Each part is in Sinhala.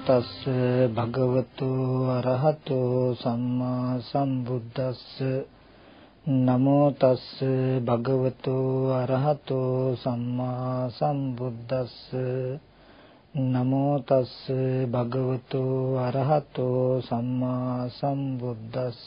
තස්ස භගවතු අරහතෝ සම්මා සම්බුද්දස්ස නමෝ තස්ස භගවතු අරහතෝ සම්මා සම්බුද්දස්ස නමෝ තස්ස භගවතු අරහතෝ සම්මා සම්බුද්දස්ස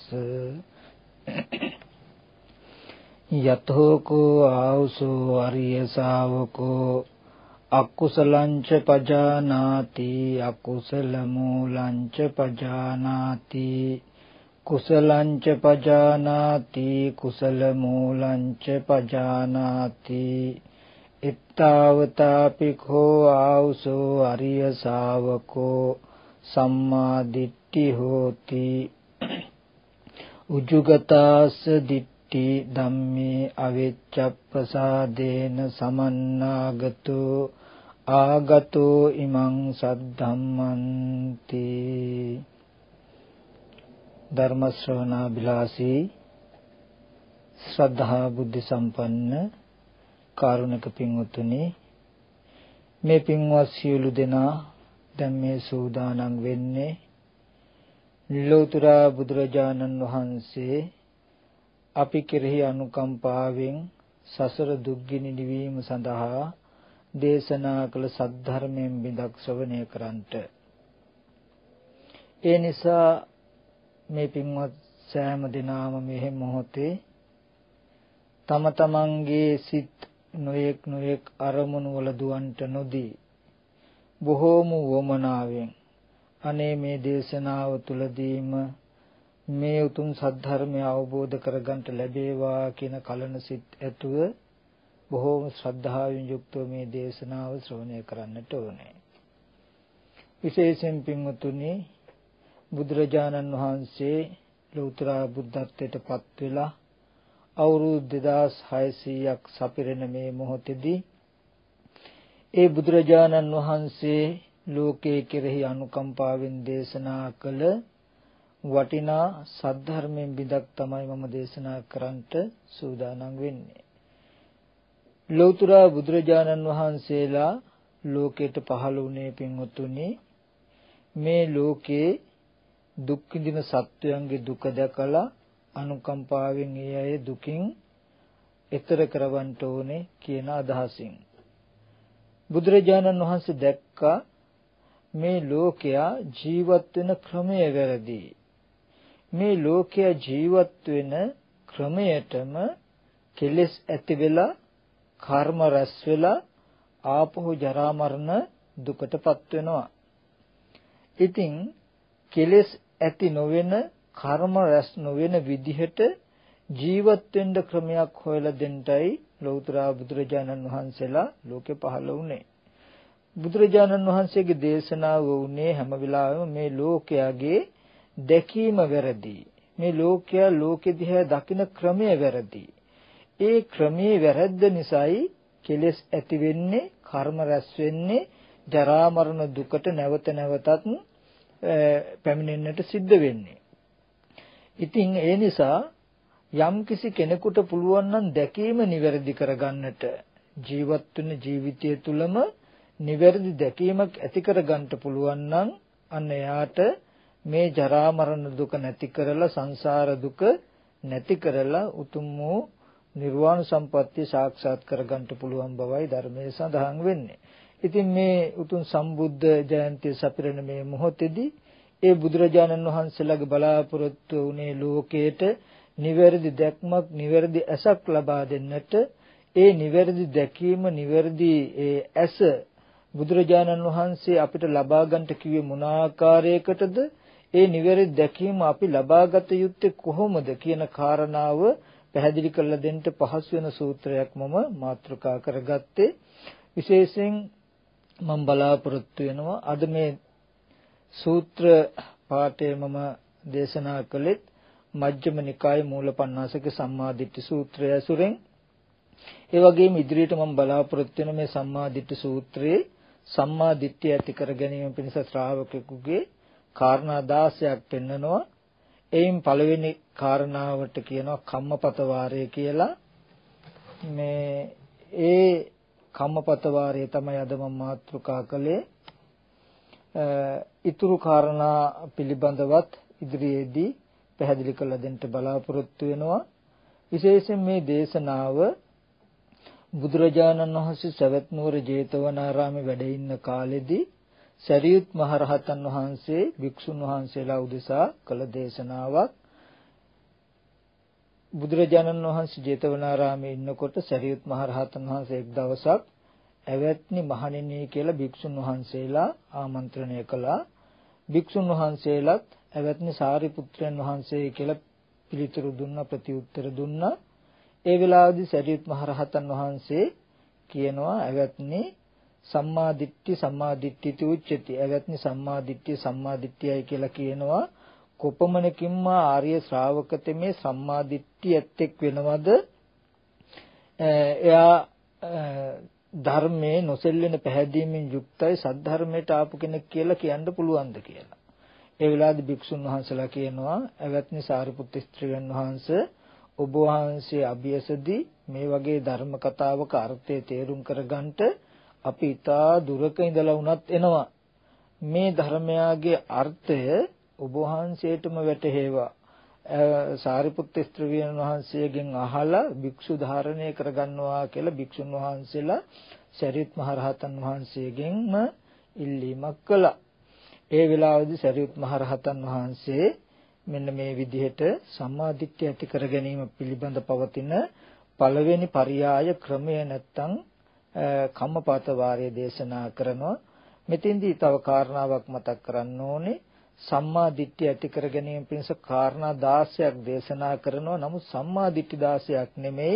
යතෝ කෝ ආවසෝ අරිය ශාවකෝ අකුසලංච පජානාති අකුසල මූලංච පජානාති කුසලංච පජානාති කුසල මූලංච පජානාති ittavataapikho ආවසෝ අරිය ශාවකෝ සම්මා දිට්ඨි හෝති උජුගතාස්ස දිට්ඨි ධම්මේ අවිච්ඡප්පසාදේන සමන්නාගතෝ ආගතෝ ඉමං සද්ධම්මන්ති ධර්ම ශ්‍රවණා බිලාසී ශ්‍රද්ධා බුද්ධ සම්පන්න කාරුණික පින්වතුනි මේ පින්වත් සියලු දෙනා දැන් මේ සූදානම් වෙන්නේ ලෝතර බුදුරජාණන් වහන්සේ අපි කෙරෙහි අනුකම්පාවෙන් සසර දුක්ගිනි නිවීම සඳහා දේශනා කළ සද්ධර්මයෙන් බිඳක් ශ්‍රවණය කරන්ට. ඒ නිසා මේ පින්වත් සෑම දිනම මේ මොහොතේ තම තමන්ගේ සිත් නොයෙක් අරමුණු වල දුවන්ට නොදී බොහෝම වමනාවෙන් අනේ මේ දේශනාව තුලදීම මේ උතුම් සද්ධර්මය අවබෝධ කරගන්නට ලැබේවා කියන කලන සිත් ඇතුව බොහෝම ශ්‍රද්ධාවෙන් යුක්තව මේ දේශනාව ශ්‍රවණය කරන්නට ඕනේ. විශේෂයෙන් පින්වතුනි බුදුරජාණන් වහන්සේ ලෝතර බුද්ධත්වයට පත් වෙලා අවුරුදු 2600ක් සපිරෙන මේ මොහොතේදී ඒ බුදුරජාණන් වහන්සේ ලෝකයේ කෙරෙහි අනුකම්පාවෙන් දේශනා කළ වටිනා සද්ධර්මයෙන් බිඳක් තමයි මම දේශනා කරන්නට සූදානම් වෙන්නේ. ලෝතර බුදුරජාණන් වහන්සේලා ලෝකයට පහළ වුණේ පින්වතුනි මේ ලෝකේ දුක් විඳින සත්වයන්ගේ දුක දැකලා අනුකම්පාවෙන් ඒ අය දුකින් එතර කරවන්න ඕනේ කියන අදහසින් බුදුරජාණන් වහන්සේ දැක්කා මේ ලෝකයා ජීවත් වෙන ක්‍රමය වැරදි. මේ ලෝකයා ජීවත් වෙන ක්‍රමයටම කෙලෙස් ඇති වෙලා කර්ම රැස් වෙලා ආපහු ජරා මරණ දුකටපත් වෙනවා. ඉතින් කෙලෙස් ඇති නොවන කර්ම රැස් නොවන විදිහට ජීවත් වෙන්න ක්‍රමයක් හොයලා දෙන්නයි ලෞතර බුදුරජාණන් වහන්සේලා ලෝකේ පහළ වුණේ. බුදුරජාණන් වහන්සේගේ දේශනාව වුණේ හැම වෙලාවෙම මේ ලෝකයාගේ දැකීම වැරදි. මේ ලෝකයා ලෝකෙ දිහා දකින ක්‍රමය වැරදි. ඒ ක්‍රමයේ වැරද්ද නිසායි කෙලෙස් ඇති වෙන්නේ, කර්ම රැස් වෙන්නේ, ජරා මරණ දුකට නැවත නැවතත් පැමිණෙන්නට සිද්ධ වෙන්නේ. ඉතින් ඒ නිසා යම් කිසි කෙනෙකුට පුළුවන් නම් දැකීම නිවැරදි කරගන්නට ජීවත් වෙන ජීවිතය තුළම නිවැරදි දැකීමක් ඇති කරගන්න පුළුවන් නම් අන්න එයාට මේ ජරා මරණ දුක නැති කරලා සංසාර දුක නැති කරලා උතුම් වූ නිර්වාණ සම්පත්තිය සාක්ෂාත් කරගන්න පුළුවන් බවයි ධර්මයේ සඳහන් වෙන්නේ. ඉතින් මේ උතුම් සම්බුද්ධ ජයන්තිය සපිරෙන මේ මොහොතේදී ඒ බුදුරජාණන් වහන්සේලාගේ බලාපොරොත්තු වුණේ ලෝකයට නිවැරදි දැක්මක්, නිවැරදි ඇසක් ලබා දෙන්නට. ඒ නිවැරදි දැකීම, නිවැරදි ඒ ඇස බුදුරජාණන් වහන්සේ අපිට ලබා ගන්නට කිව්වේ මොන ආකාරයකටද? ඒ නිවැරදි දැකීම අපි ලබාගත යුත්තේ කොහොමද කියන කාරණාව පැහැදිලි කරලා දෙන්න පහසු වෙන සූත්‍රයක් මම මාතෘකා කරගත්තේ. විශේෂයෙන් මම බලාපොරොත්තු වෙනවා අද මේ සූත්‍ර පාඨය මම දේශනා කළෙත් මජ්ක්‍ධිම නිකායේ මූලපණ්ණාසක සම්මාදිට්ඨි සූත්‍රය ඇසුරෙන්. ඒ වගේම ඉදිරියට මම බලාපොරොත්තු වෙන මේ සම්මාදිට්ඨි සූත්‍රයේ සම්මාදිට්ඨිය ඇති කර ගැනීම පිණිස ශ්‍රාවකෙකුගේ කාරණා 16ක් පෙන්නනවා. එයින් පළවෙනි කාරණාවට කියනවා කම්මපත වාරය කියලා. ඒ කම්මපත වාරය තමයි අද මම මාතෘකා කළේ. ඊතුරු කාරණා පිළිබඳවත් ඉදිරියේදී පැහැදිලි කළ දෙන්න බලාපොරොත්තු වෙනවා. විශේෂයෙන් මේ දේශනාව බුදුරජාණන් වහන්සේ සවැත් නුවර ජේතවනාරාමේ වැඩ ඉන්න කාලෙදී සරියුත් මහරහතන් වහන්සේ භික්ෂුන් වහන්සේලා උදෙසා කළ දේශනාවක්. බුදුරජාණන් වහන්සේ ජේතවනාරාමේ ඉන්නකොට සරියුත් මහරහතන් වහන්සේ එක් දවසක් ඇවැත්නි මහණෙනි කියලා භික්ෂුන් වහන්සේලා ආමන්ත්‍රණය කළා. භික්ෂුන් වහන්සේලාත් ඇවැත්නි සාරිපුත්‍රයන් වහන්සේ කියලා පිළිතුරු දුන්නා, ප්‍රතිඋත්තර දුන්නා. ඒ වෙලාවේදී සරියුත් මහරහතන් වහන්සේ කියනවා ඇවැත්නි සම්මා දිට්ඨි සම්මා දිට්ඨිති උච්චති. ඇවැත්නි සම්මා දිට්ඨිය සම්මා දිට්ඨියයි කියලා කියනවා. කොපමණකින්ම ආර්ය ශ්‍රාවකතේ මේ සම්මා දිට්ඨිය ඇත්තෙක් වෙනවද? එයා ධර්මයේ නොසෙල්වෙන පැහැදීමෙන් යුක්තයි සද්ධර්මයට ආපු කෙනෙක් කියලා කියන්න පුළුවන්ද කියලා. ඒ වෙලාවේදී භික්ෂුන් වහන්සේලා කියනවා ඇවැත්නි සාරිපුත්ත ස්ත්‍රීන් වහන්සේ ඔබ වහන්සේ අභියසදී මේ වගේ ධර්ම කතාවක අර්ථය තේරුම් කරගන්නට අපි ඊටා දුරක ඉඳලා වුණත් එනවා. මේ ධර්මයාගේ අර්ථය ඔබ වහන්සේටම වැටහෙවා. සාරිපුත්ත ස්ත්‍රීන් වහන්සේගෙන් අහලා භික්ෂු ධාරණය කරගන්නවා කියලා භික්ෂුන් වහන්සේලා සරියුත් මහරහතන් වහන්සේගෙන්ම ඉල්ලීමක් කළා. ඒ වෙලාවේදී සරියුත් මහරහතන් වහන්සේ මෙන්න මේ විදිහට සම්මා දිට්ඨිය ඇති කර ගැනීම පිළිබඳ පවතින පළවෙනි පරියාය ක්‍රමය නැත්තම් කම්මපාත වාරය දේශනා කරනවා. මෙතෙන්දී තව කාරණාවක් මතක් කරන්න ඕනේ. සම්මා දිට්ඨිය ඇති කර ගැනීම පිණිස කාරණා 16ක් දේශනා කරනවා. නමුත් සම්මා දිට්ඨි 16ක් නෙමෙයි.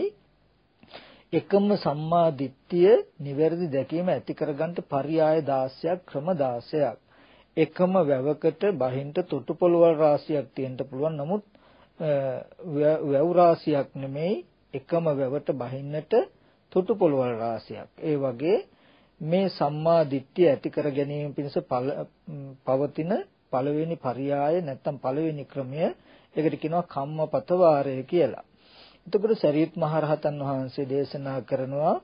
එකම සම්මා දිට්ඨිය නිවැරදි දැකීම ඇති කරගන්න පරියාය 16ක් ක්‍රම 16ක්. එකම වැවකට බහින්ට තොටුපළවල් රාශියක් තියෙන්න පුළුවන්. නමුත් වැව් රාශියක් නෙමෙයි. එකම වැවට බහින්නට තොටුපළවල් රාශියක්. ඒ වගේ මේ සම්මා දිට්ඨිය ඇති කර ගැනීම පිණිස පවතින පළවෙනි පරියාය නැත්නම් පළවෙනි ක්‍රමය ඒකට කියනවා කම්මපත වාරය කියලා. එතකොට සරියුත් මහරහතන් වහන්සේ දේශනා කරනවා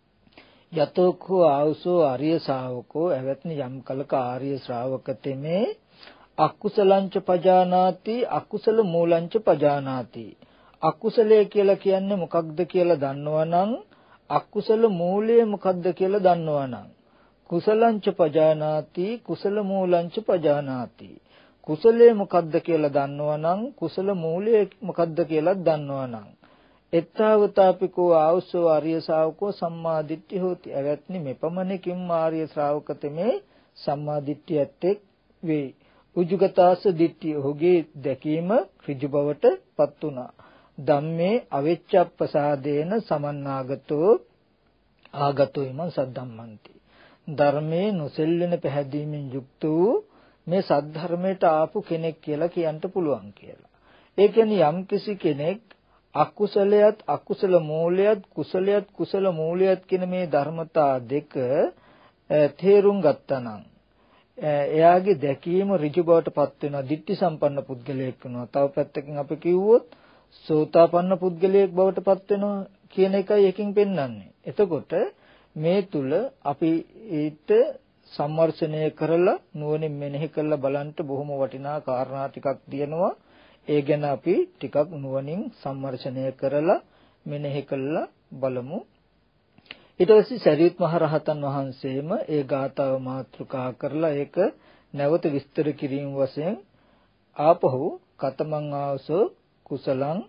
යතෝකෝ ආවසෝ ආර්ය ශ්‍රාවකෝ එවත්නි යම් කලක ආර්ය ශ්‍රාවක තෙමේ අකුසලංච පජානාති අකුසල මූලංච පජානාති. අකුසලය කියලා කියන්නේ මොකක්ද කියලා දන්නවනම් අකුසල මූලය මොකක්ද කියලා දන්නවනම් කුසලංච පජානාති කුසල මූලංච පජානාති. කුසලයේ මොකද්ද කියලා දන්නවනම් කුසල මූලය මොකද්ද කියලා දන්නවනම් එත්තාවතාපිකෝ ආවසෝ ආර්ය ශ්‍රාවකෝ සම්මා දිට්ඨි හෝති. එවත්නි මෙපමණකින් ආර්ය ශ්‍රාවකතමේ සම්මා දිට්ඨිය ඇත්තෙක් වේ. උජුගතාස දිට්ඨිය ඔහුගේ දැකීම ඍජු බවට පත් වුණා. ධම්මේ අවිච්ඡප්පසාදේන සමන්නාගතෝ ආගතෝ ඉමං සද්ධම්මන්ති. ධර්මයේ නොසෙල්වෙන පැහැදීමෙන් යුක්ත වූ මේ සද්ධර්මයට ආපු කෙනෙක් කියලා කියන්න පුළුවන් කියලා. ඒ කියන්නේ යම්කිසි කෙනෙක් අකුසලයත් අකුසල මූලයත් කුසලයත් කුසල මූලයත් කියන මේ ධර්මතා දෙක තේරුම් ගත්තනම් එයාගේ දැකීම ඍජු බවට පත් වෙනවා. දිට්ඨි සම්පන්න පුද්ගලයෙක් වෙනවා. තව පැත්තකින් අපි කිව්වොත් සෝතාපන්න පුද්ගලයෙක් බවට පත් වෙනවා කියන එකයි එකකින් පෙන්වන්නේ. එතකොට මේ තුල අපි ඊට සම්වර්ෂණය කරලා නුවණින් මෙනෙහි කරලා බලන්න බොහොම වටිනා කාරණා ටිකක් තියෙනවා. ඒ ගැන අපි ටිකක් නුවණින් සම්වර්ෂණය කරලා මෙනෙහි කරලා බලමු. ඊට පස්සේ සරියුත් මහ රහතන් වහන්සේම ඒ ගාථාව මාතෘකා කරලා ඒක නැවත විස්තර කිරීම වශයෙන් ආපහු කතමං ආවසෝ කුසලං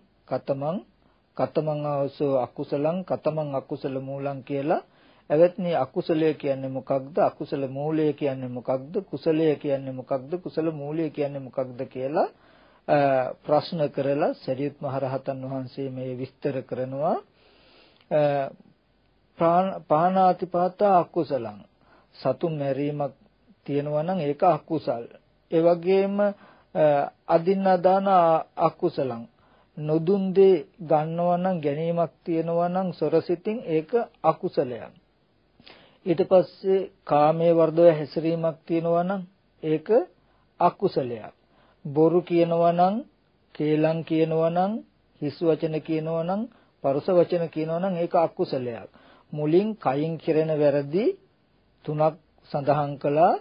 කතමං ආවසෝ අකුසලං කතමං අකුසල මූලං කියලා එවත්නි අකුසලය කියන්නේ මොකක්ද? අකුසල මූලය කියන්නේ මොකක්ද? කුසලය කියන්නේ මොකක්ද? කුසල මූලය කියන්නේ මොකක්ද කියලා ප්‍රශ්න කරලා සරියුත් මහ රහතන් වහන්සේ මේ විස්තර කරනවා. පාණාතිපාතා අකුසලං සතුන් මැරීමක් තියෙනවා නම් ඒක අකුසල්. ඒ වගේම අදින්නාදාන අකුසලං නොදුන් දේ ගන්නවා නම් ගැනීමක් තියෙනවා නම් සොරසිතින් ඒක අකුසලයක්. ඊට පස්සේ කාමයේ වර්ධව හැසිරීමක් තියෙනවා නම් ඒක අකුසලයක්. බොරු කියනවා නම්, කේලම් කියනවා නම්, හිස් වචන කියනවා නම්, පරුස වචන කියනවා නම් ඒක අකුසලයක්. මුලින් කයින් කෙරෙන වැරදි තුනක් සඳහන් කළා.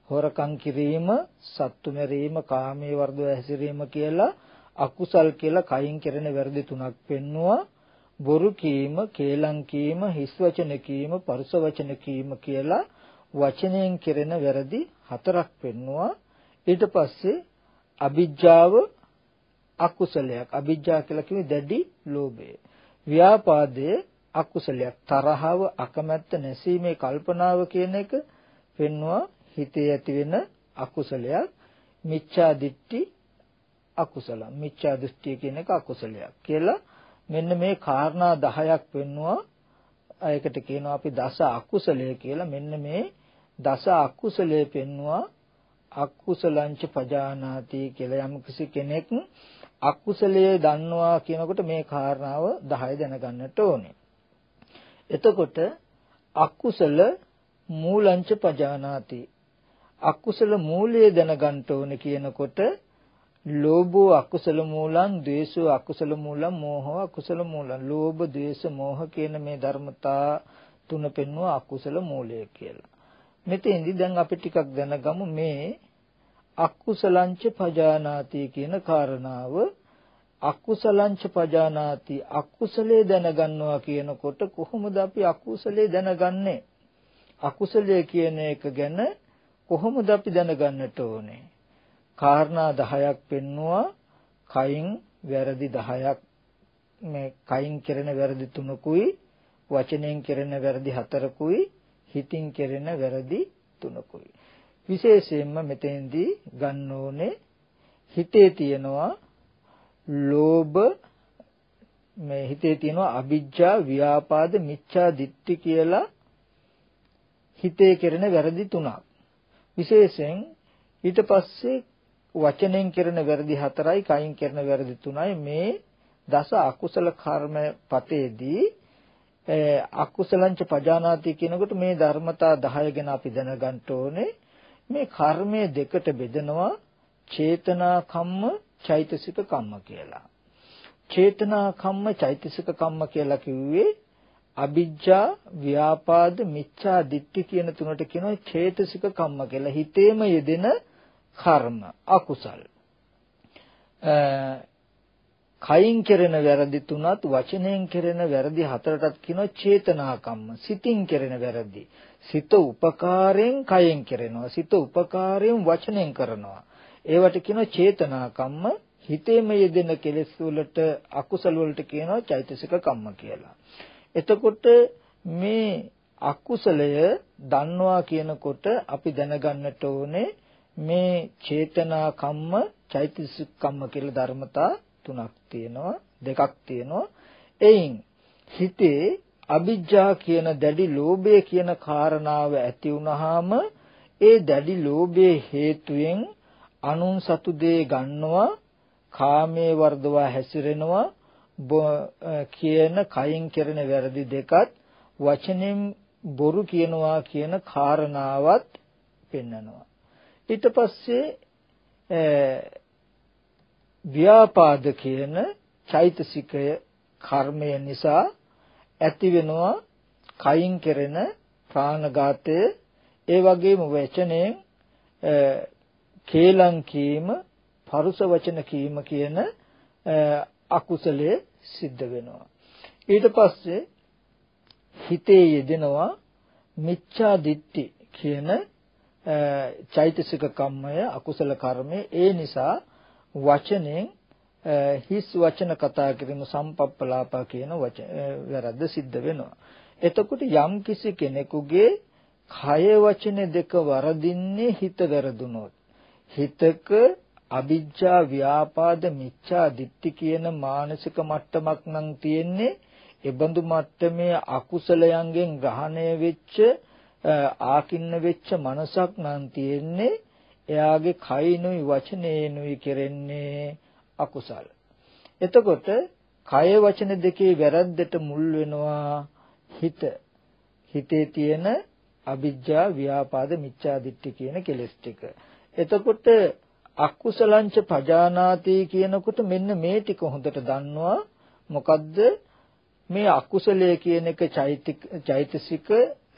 හොරකම් කිරීම, සත්තු මැරීම, කාමයේ වර්ධව හැසිරීම කියලා අකුසල් කියලා කයින් කෙරෙන වැරදි තුනක් පෙන්නවා. බොරු කීම, කේලම් කීම, හිස් වචන කීම, පරුස වචන කීම කියලා වචනයෙන් කෙරෙන වැරදි හතරක් පෙන්නවා. ඊට පස්සේ අවිජ්ජාව අකුසලයක්. අවිජ්ජා කියලා කියන්නේ දැඩි ලෝභය. ව්‍යාපාදයේ අකුසලයක්. තරහව, අකමැත්ත, නැසීමේ කල්පනාව කියන එක පෙන්නවා හිතේ ඇති වෙන අකුසලයක්. මිච්ඡා දිට්ඨි අකුසල. මිච්ඡා දෘෂ්ටි කියන එක අකුසලයක් කියලා මෙන්න මේ කාරණා 10ක් පෙන්නවා. ඒකට කියනවා අපි දස අකුසලය කියලා. මෙන්න මේ දස අකුසලයේ පෙන්නවා අකුසලංච පජානාති කියලා. යම් කිසි කෙනෙක් අකුසලයේ දන්නවා කියනකොට මේ කාරණාව 10 දැනගන්නට ඕනේ. එතකොට අකුසල මූලංච පජානාති. අකුසල මූලය දැනගන්න ඕනේ කියනකොට ලෝභෝ අකුසල මූලං, ද්වේෂෝ අකුසල මූලං, මෝහෝ අකුසල මූලං. ලෝභ, ද්වේෂ, මෝහ කියන මේ ධර්මතා තුන පෙන්වුවා අකුසල මූලය කියලා. මෙතෙන්දී දැන් අපි ටිකක් දැනගමු මේ අකුසලංච පජානාති කියන කාරණාව. අකුසලංච පජානාති, අකුසලයේ දැනගන්නවා කියනකොට කොහොමද අපි අකුසලයේ දැනගන්නේ? අකුසලයේ කියන එක ගැන කොහොමද අපි දැනගන්නට ඕනේ? කාරණා 10ක් පෙන්නවා. කයින් වැරදි 10ක්, මේ කයින් කෙරෙන වැරදි 3කුයි, වචනෙන් කෙරෙන වැරදි 4කුයි, හිතින් කෙරෙන වැරදි 3කුයි. විශේෂයෙන්ම මෙතෙන්දී ගන්න ඕනේ හිතේ තියෙනවා ලෝභ, මේ හිතේ තියෙනවා අවිජ්ජා, ව්‍යාපාද, මිච්ඡා දිට්ඨි කියලා හිතේ කෙරෙන වැරදි 3ක්. විශේෂයෙන් ඊට පස්සේ වචනෙන් කෙරෙන වැරදි 4යි, කයින් කෙරෙන වැරදි 3යි. මේ දස අකුසල කර්ම පතේදී අකුසලංච පජානාති කියනකොට මේ ධර්මතා 10 ගැන අපි දැනගන්න ඕනේ. මේ කර්මයේ දෙකට බෙදනවා චේතනා කම්ම, චෛතසික කම්ම කියලා. චේතනා කම්ම, චෛතසික කම්ම කියලා කිව්වේ අවිජ්ජා, ව්‍යාපාද, මිච්ඡා දිට්ඨි කියන තුනට කියනවා චේතසික කම්ම කියලා. හිතේම යෙදෙන කර්ම අකුසල්. කයින් කෙරෙන වැරදි 3ත්, වචනයෙන් කෙරෙන වැරදි 4ටත් කියනවා චේතනා කම්ම. සිතින් කෙරෙන වැරදි. සිත උපකාරයෙන් කයෙන් කෙරෙනවා. සිත උපකාරයෙන් වචනයෙන් කරනවා. ඒවට කියනවා චේතනා කම්ම. හිතේම යෙදෙන කෙලෙස් වලට, අකුසල වලට කියනවා චෛතසික කම්ම කියලා. එතකොට මේ අකුසලය දන්නවා කියනකොට අපි දැනගන්නට ඕනේ මේ චේතනා කම්ම, චෛතසික කම්ම කියලා ධර්මතා 3ක් තියෙනවා, 2ක් තියෙනවා. එයින් හිතේ අවිජ්ජා කියන දැඩි ලෝභය කියන කාරණාව ඇති වුනහම ඒ දැඩි ලෝභයේ හේතුවෙන් අනුන් සතු දේ ගන්නවා, කාමයේ වර්ධවා හැසිරෙනවා කියන කයින් කෙරෙන වැරදි දෙකත්, වචනෙන් බොරු කියනවා කියන කාරණාවත් පෙන්නනවා. ඊට පස්සේ ව්‍යාපාද කියන චෛතසිකය කර්මය නිසා ඇති වෙනවා කයින් කෙරෙන ප්‍රාණඝාතය. ඒ වගේම වචනයෙන් කේලම් කීම, පරුස වචන කීම කියන අකුසලයේ සිද්ධ වෙනවා. ඊට පස්සේ හිතේ යෙදෙනවා මිච්ඡා දිට්ඨි කියන චෛතසික කම්මය, අකුසල කර්මය. ඒ නිසා වචනෙන් හිස් වචන කතා කිරීම, සම්පප්පලාපා කියන වැරද්ද සිද්ධ වෙනවා. එතකොට යම් කිසි කෙනෙකුගේ කය වචන දෙක වරදින්නේ හිත වැරදුනොත්, හිතක අවිජ්ජා, ව්‍යාපාද, මිච්ඡා දිට්ඨි කියන මානසික මට්ටමක් නම් තියෙන්නේ. ඒබඳු මට්ටමේ අකුසලයන්ගෙන් ග්‍රහණය වෙච්ච, ආකින්න වෙච්ච මනසක් නම් තියෙන්නේ. එයාගේ කයිනුයි වචනේනුයි කෙරෙන්නේ අකුසල. එතකොට කය වචන දෙකේ වැරද්දට මුල් වෙනවා හිත. හිතේ තියෙන අවිජ්ජා, ව්‍යාපාද, මිච්ඡා දිට්ඨි කියන කෙලෙස් ටික. එතකොට අකුසලංච පජානාති කියනකොට මෙන්න මේ ටික හොඳට දන්නවා. මොකද්ද මේ අකුසලයේ කියන එක? චෛතසික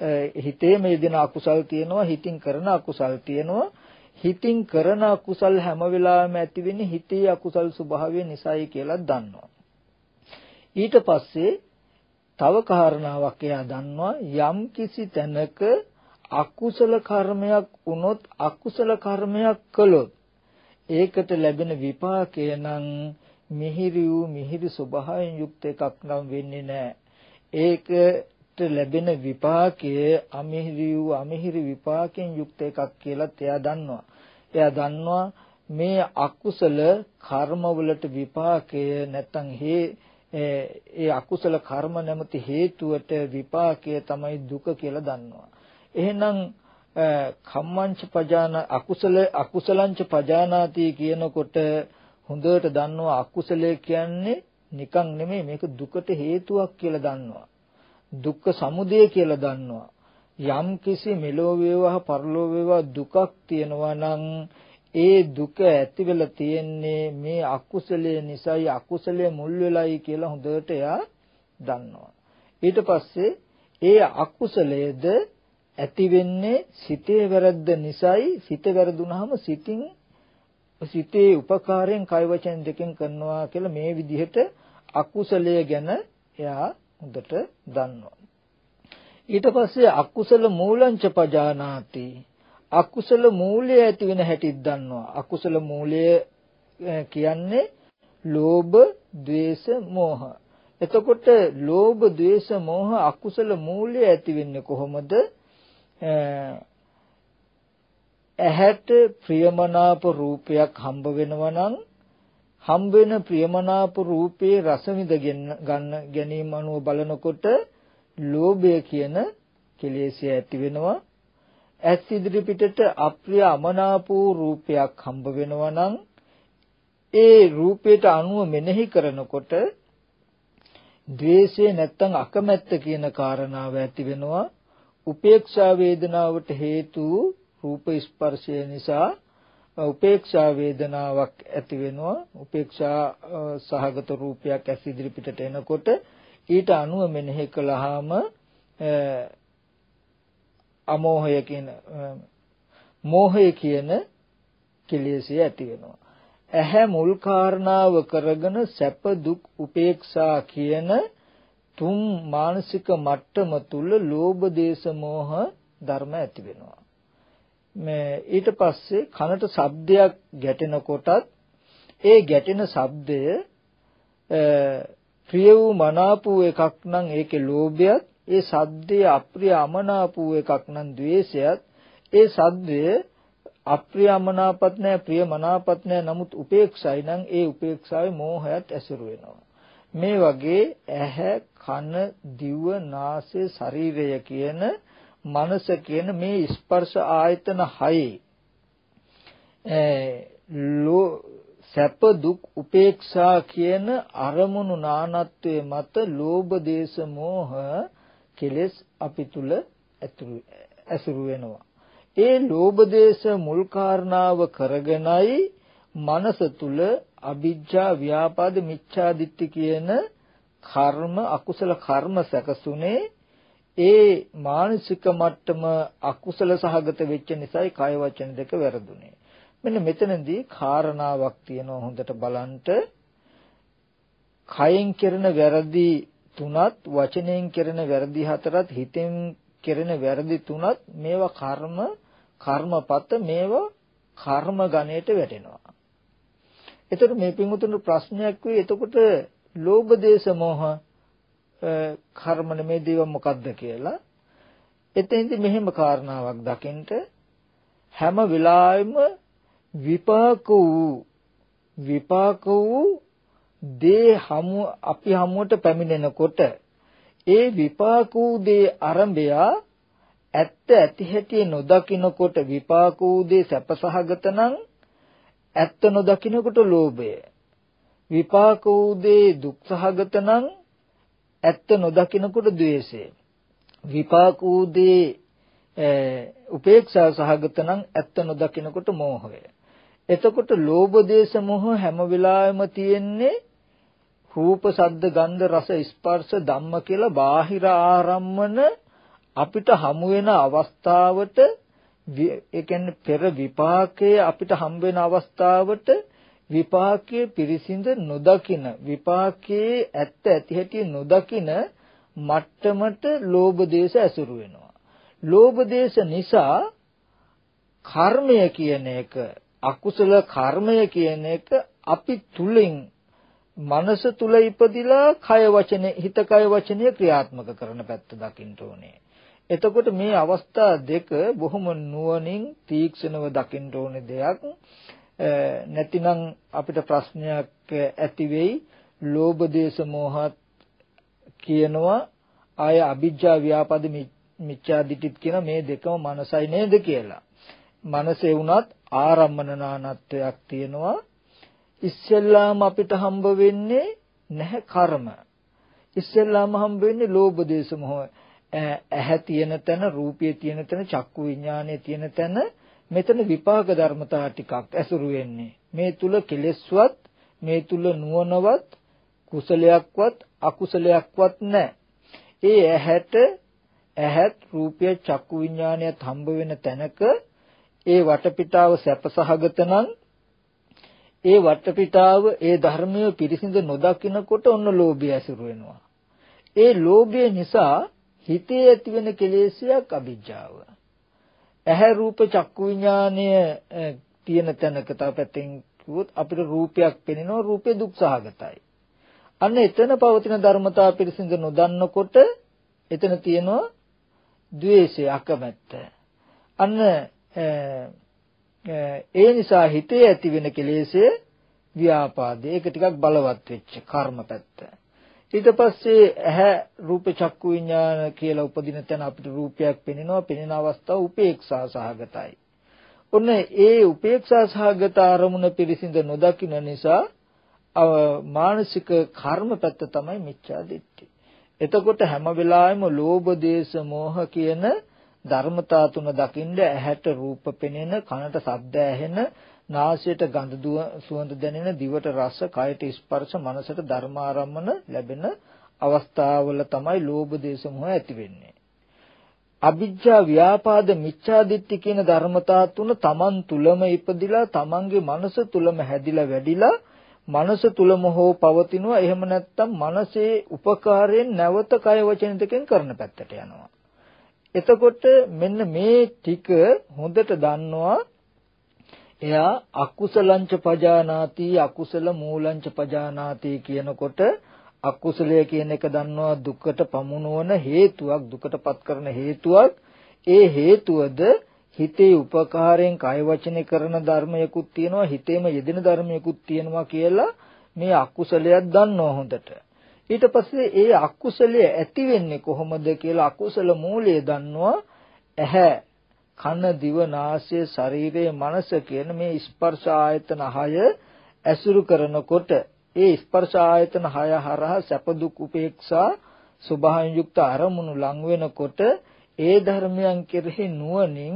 හිතේම යෙදෙන අකුසල් තියෙනවා, හිතින් කරන අකුසල් තියෙනවා. හිතින් කරන අකුසල් හැම වෙලාවෙම ඇති වෙන්නේ හිතේ අකුසල් ස්වභාවය නිසායි කියලා දන්නවා. ඊට පස්සේ තව කාරණාවක් එයා දන්නවා, යම් කිසි තැනක අකුසල කර්මයක් වුණොත්, අකුසල කර්මයක් කළොත් ඒකට ලැබෙන විපාකය නම් මිහිරි ස්වභාවයෙන් යුක්ත එකක් නම් වෙන්නේ නැහැ. ඒකට ලැබෙන විපාකය අමිහිරි විපාකයෙන් යුක්ත එකක් කියලා එයා දන්නවා. එයා දන්නවා මේ අකුසල කර්මවලට විපාකය නැත්තම් ඒ අකුසල කර්ම නැමැති හේතුවට විපාකය තමයි දුක කියලා දන්නවා. එහෙනම් කම්මංච පජාන අකුසලංච පජානාති කියනකොට හොඳට දන්නවා අකුසලය කියන්නේ නිකන් නෙමෙයි, මේක දුකට හේතුවක් කියලා දන්නවා. දුක්ඛ සමුදය කියලා දන්නවා. යම් කිසි මෙලෝ වේවා පරලෝ වේවා දුකක් තියෙනවා නම් ඒ දුක ඇති වෙලා තියෙන්නේ මේ අකුසලයේ නිසායි, අකුසලයේ මුල් වෙලයි කියලා හොඳට එයා දන්නවා. ඊට පස්සේ ඒ අකුසලයේද ඇති වෙන්නේ සිතේ වැරද්ද නිසායි. සිත වැරදුනහම සිතේ උපකාරයෙන් කය වචන දෙකෙන් කරනවා කියලා මේ විදිහට අකුසලය ගැන එයා හොඳට දන්නවා. ඊට පස්සේ අකුසල මූලංච පජානාති. අකුසල මූලය ඇති වෙන හැටිත් දන්නවා. අකුසල මූලය කියන්නේ ලෝභ, ද්වේෂ, මෝහ. එතකොට ලෝභ, ද්වේෂ, මෝහ අකුසල මූලය ඇති වෙන්නේ කොහොමද? ඇහැට ප්‍රියමනාප රූපයක් හම්බ වෙනවා නම් හම්බ වෙන ප්‍රියමනාප රූපේ රස විඳ ගැනීම අනුව බලනකොට ලෝභය කියන කෙලෙසිය ඇති වෙනවා. ඇස් ඉදිරි පිටට අප්‍රිය අමනාප රූපයක් හම්බ වෙනවා නම් ඒ රූපයට අනුව මෙනෙහි කරනකොට ද්වේෂය නැත්තම් අකමැත්ත කියන කාරණාව ඇති වෙනවා. උපේක්ෂා වේදනාවට හේතු රූප ස්පර්ශය නිසා උපේක්ෂා වේදනාවක් ඇති වෙනවා. උපේක්ෂා සහගත රූපයක් ඇස් ඉදිරි පිටට එනකොට ඊට අනුව මෙනෙහි කළාම මෝහය කියන කෙලෙසිය ඇති වෙනවා. ඇහැ මුල් කාරණාව කරගෙන සැප දුක් උපේක්ෂා කියන තුන් මානසික මට්ටම තුල ලෝභ දේශ මෝහ ධර්ම ඇති වෙනවා. ඊට පස්සේ කනට ශබ්දයක් ගැටෙනකොටත් ඒ ගැටෙන ශබ්දය ප්‍රිය වූ මනාප වූ එකක් නම් ඒකේ ලෝභයත්, ඒ ශබ්දයේ අප්‍රිය අමනාප වූ එකක් නම් ද්වේෂයත්, ඒ ශබ්දය අප්‍රිය අමනාපත් නැහැ, ප්‍රිය මනාපත් නැහැ, නමුත් උපේක්ෂයි නම් ඒ උපේක්ෂාවේ මෝහයත් ඇසුරු වෙනවා. මේ වගේ ඇහැ, කන, දිව, නාසය, ශරීරය කියන මනස කියන මේ ස්පර්ශ ආයතන හයේ සැප දුක් උපේක්ෂා කියන අරමුණු නානත්වයේ මත ලෝභ දේශ මෝහ කෙලෙස් අපි තුල ඇසුරු වෙනවා. ඒ ලෝභ දේශ මුල් කාරණාව කරගෙනයි මනස තුල අවිජ්ජා ව්‍යාපාද මිච්ඡා දිට්ඨි කියන කර්ම අකුසල කර්ම සැකසුනේ. ඒ මානසික මට්ටම අකුසල සහගත වෙච්ච නිසායි කය වචන දෙක වැරදුනේ. මෙන්න මෙතනදී කාරණාවක් තියෙනවා හොඳට බලන්න. කයෙන් කෙරෙන වැරදි තුනත්, වචනයෙන් කෙරෙන වැරදි හතරත්, හිතෙන් කෙරෙන වැරදි තුනත් මේවා කර්මපත මේවා කර්ම ගණයට වැටෙනවා. එතකොට මේ පින්වතුන් ප්‍රශ්නයක් වෙයි. එතකොට ලෝභ දේශ මොහ කර්ම නෙමේ දේව මොකද්ද කියලා. එතෙන්දි මෙහෙම කාරණාවක් දකින්න. හැම වෙලාවෙම විපාක වූ දේ අපි හමුවට පැමිණෙනකොට ඒ විපාක වූ දේ ආරම්භය ඇත්ත ඇති හැටි නොදකින්නකොට විපාක වූ දේ සැපසහගත නම් ඇත්ත නොදකින්නකොට ලෝභය. විපාක වූ දේ දුක්සහගත නම් ඇත්ත නොදකින්නකොට ද්වේෂය. විපාක වූ දේ උපේක්ෂා සහගත නම් ඇත්ත නොදකින්නකොට මෝහය. එතකොට ලෝභ දේශ මොහ හැම වෙලාවෙම තියෙන්නේ රූප ශබ්ද ගන්ධ රස ස්පර්ශ ධම්ම කියලා බාහිර ආරම්මන අපිට හමු වෙන අවස්ථාවට ඒ කියන්නේ පෙර විපාකයේ අපිට හම් වෙන අවස්ථාවට විපාකයේ පිරිසිඳ නොදකින විපාකයේ ඇත්ත ඇති හැටි නොදකින මට්ටමට ලෝභ දේශ ඇසුරු වෙනවා. ලෝභ දේශ නිසා කර්මය කියන එක අකුසල කර්මය කියන එක අපි තුලින් මනස තුල ඉපදිලා කය වචනේ හිත කය වචනේ ක්‍රියාත්මක කරන පැත්ත දකින්න ඕනේ. එතකොට මේ අවස්ථා දෙක බොහොම නුවණින් තීක්ෂණව දකින්න ඕනේ දෙයක්. නැතිනම් අපිට ප්‍රශ්නයක් ඇති වෙයි. ලෝභ දේශ මොහත් කියනවා ආය අවිජ්ජා ව්‍යාපාද මිච්ඡා දිටිත් කියන මේ දෙකම මනසයි නේද කියලා. මනසේ වුණත් ආරම්මන නානත්වයක් තියෙනවා. ඉස්සෙල්ලාම අපිට හම්බ වෙන්නේ නැහැ කර්ම. ඉස්සෙල්ලාම හම්බ වෙන්නේ ලෝභ දේශ මොහ. ඇහැ තියෙන තැන, රූපයේ තියෙන තැන, චක්කු විඥානයේ තියෙන තැන මෙතන විපාක ධර්මතා ටිකක් ඇසුරු වෙන්නේ. මේ තුල කෙලෙස්වත්, මේ තුල නුවණවත්, කුසලයක්වත්, අකුසලයක්වත් නැහැ. ඒ ඇහත් රූපය චක්කු විඥානයත් හම්බ වෙන තැනක ඒ වටපිටාව සැපසහගත නම් ඒ වටපිටාව ඒ ධර්මය පිරිසිඳ නොදකිනකොට ඔන්න ලෝභය ඇසුරු වෙනවා. ඒ ලෝභය නිසා හිතේ ඇතිවෙන කෙලෙසයක් අවිජ්ජාව. ඇහැ රූප චක්කු විඥානය තියෙන තැනක තව පැත්තෙන් කිව්වොත් අපිට රූපයක් පෙනෙනවා, රූපේ දුක් සහගතයි. අන්න එතන පවතින ධර්මතා පිරිසිඳ නොදන්නකොට එතන තියෙනවා ද්වේෂය, අකමැත්ත. අන්න ඒ නිසා හිතේ ඇති වෙන කෙලෙස්ය ව්‍යාපාදේ. ඒක ටිකක් බලවත් වෙච්ච කර්ම පැත්ත. ඊට පස්සේ ඇහැ රූප චක්කු විඥාන කියලා උපදින තැන අපිට රූපයක් පෙනෙනවා. පෙනෙන අවස්ථාව උපේක්ෂා සහගතයි. ඔන්න ඒ උපේක්ෂා සහගත අරමුණ පිරිසිඳ නොදකින නිසා මානසික කර්ම පැත්ත තමයි මිච්ඡා දිට්ඨි. එතකොට හැම වෙලාවෙම ලෝභ දේශ මොහ කියන ධර්මතා තුන දකින්න ඇහැට රූප පෙනෙන, කනට ශබ්ද ඇහෙන, නාසයට ගඳ සුවඳ දැනෙන, දිවට රස, කයට ස්පර්ශ, මනසට ධර්මාරම්මන ලැබෙන අවස්ථාවල තමයි ලෝභ දේශ මොහ ඇති වෙන්නේ. අවිජ්ජා ව්‍යාපාද මිච්ඡා දිට්ඨි කියන ධර්මතා තුන තමන් තුලම ඉපදිලා තමන්ගේ මනස තුලම හැදිලා වැඩිලා මනස තුලම හෝ පවතිනවා. එහෙම නැත්නම් මනසේ උපකාරයෙන් නැවත කය වචන දෙකෙන් කරන පැත්තට යනවා. එතකොට මෙන්න මේ ටික හොඳට දන්නවා. එයා අකුසලංච පජානාති අකුසල මූලංච පජානාති කියනකොට අකුසලය කියන එක දන්නවා දුකට පමුණවන හේතුවක්, දුකටපත් කරන හේතුවක්. ඒ හේතුවද හිතේ උපකාරයෙන් කය වචනේ කරන ධර්මයකුත් තියෙනවා, හිතේම යෙදෙන ධර්මයකුත් තියෙනවා කියලා මේ අකුසලයක් දන්නවා හොඳට. ඊට පස්සේ ඒ අකුසලයේ ඇති වෙන්නේ කොහොමද කියලා අකුසල මූලය දන්නවා. ඇහැ, කන, දිව, නාසය, ශරීරය, මනස කියන මේ ස්පර්ශ ආයතන 6 ඇසුරු කරනකොට ඒ ස්පර්ශ ආයතන 6 හරහා සැප දුක් උපේක්ෂා ස්වභාවයෙන් යුක්ත අරමුණු ලං වෙනකොට ඒ ධර්මයන් කෙරෙහි නුවණින්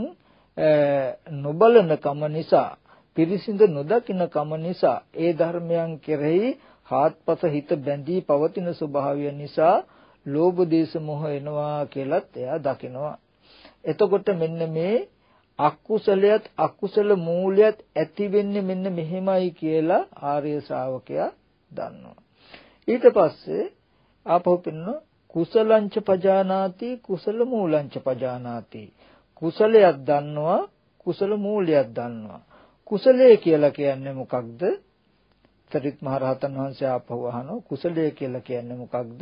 නොබලන කම නිසා, පිරිසිඳ නොදකින කම නිසා, ඒ ධර්මයන් කෙරෙහි හාත්පස හිත බැඳී පවතින ස්වභාවය නිසා ලෝභ දේශ මොහ එනවා කියලත් එයා දකිනවා. එතකොට මෙන්න මේ අකුසලයත් අකුසල මූලයත් ඇති වෙන්නේ මෙන්න මෙහෙමයි කියලා ආර්ය ශ්‍රාවකයා දන්නවා. ඊට පස්සේ ආපහු පින්න කුසලංච පජානාති කුසල මූලංච පජානාති. කුසලයක් දන්නවා, කුසල මූලයක් දන්නවා. කුසලය කියලා කියන්නේ මොකක්ද? සරිත් මහ රහතන් වහන්සේ ආපහු අහනවා කුසලය කියලා කියන්නේ මොකක්ද?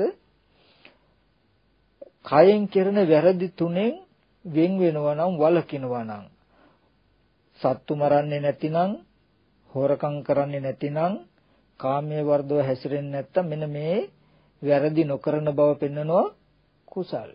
කයෙන් කෙරෙන වැරදි තුනෙන් වෙන් වෙනවා නම්, වළකිනවා නම්, සත්තු මරන්නේ නැතිනම්, හොරකම් කරන්නේ නැතිනම්, කාමයේ වර්ධව හැසිරෙන්නේ නැත්තම් මෙන්න මේ වැරදි නොකරන බව පෙන්වනවා කුසල්.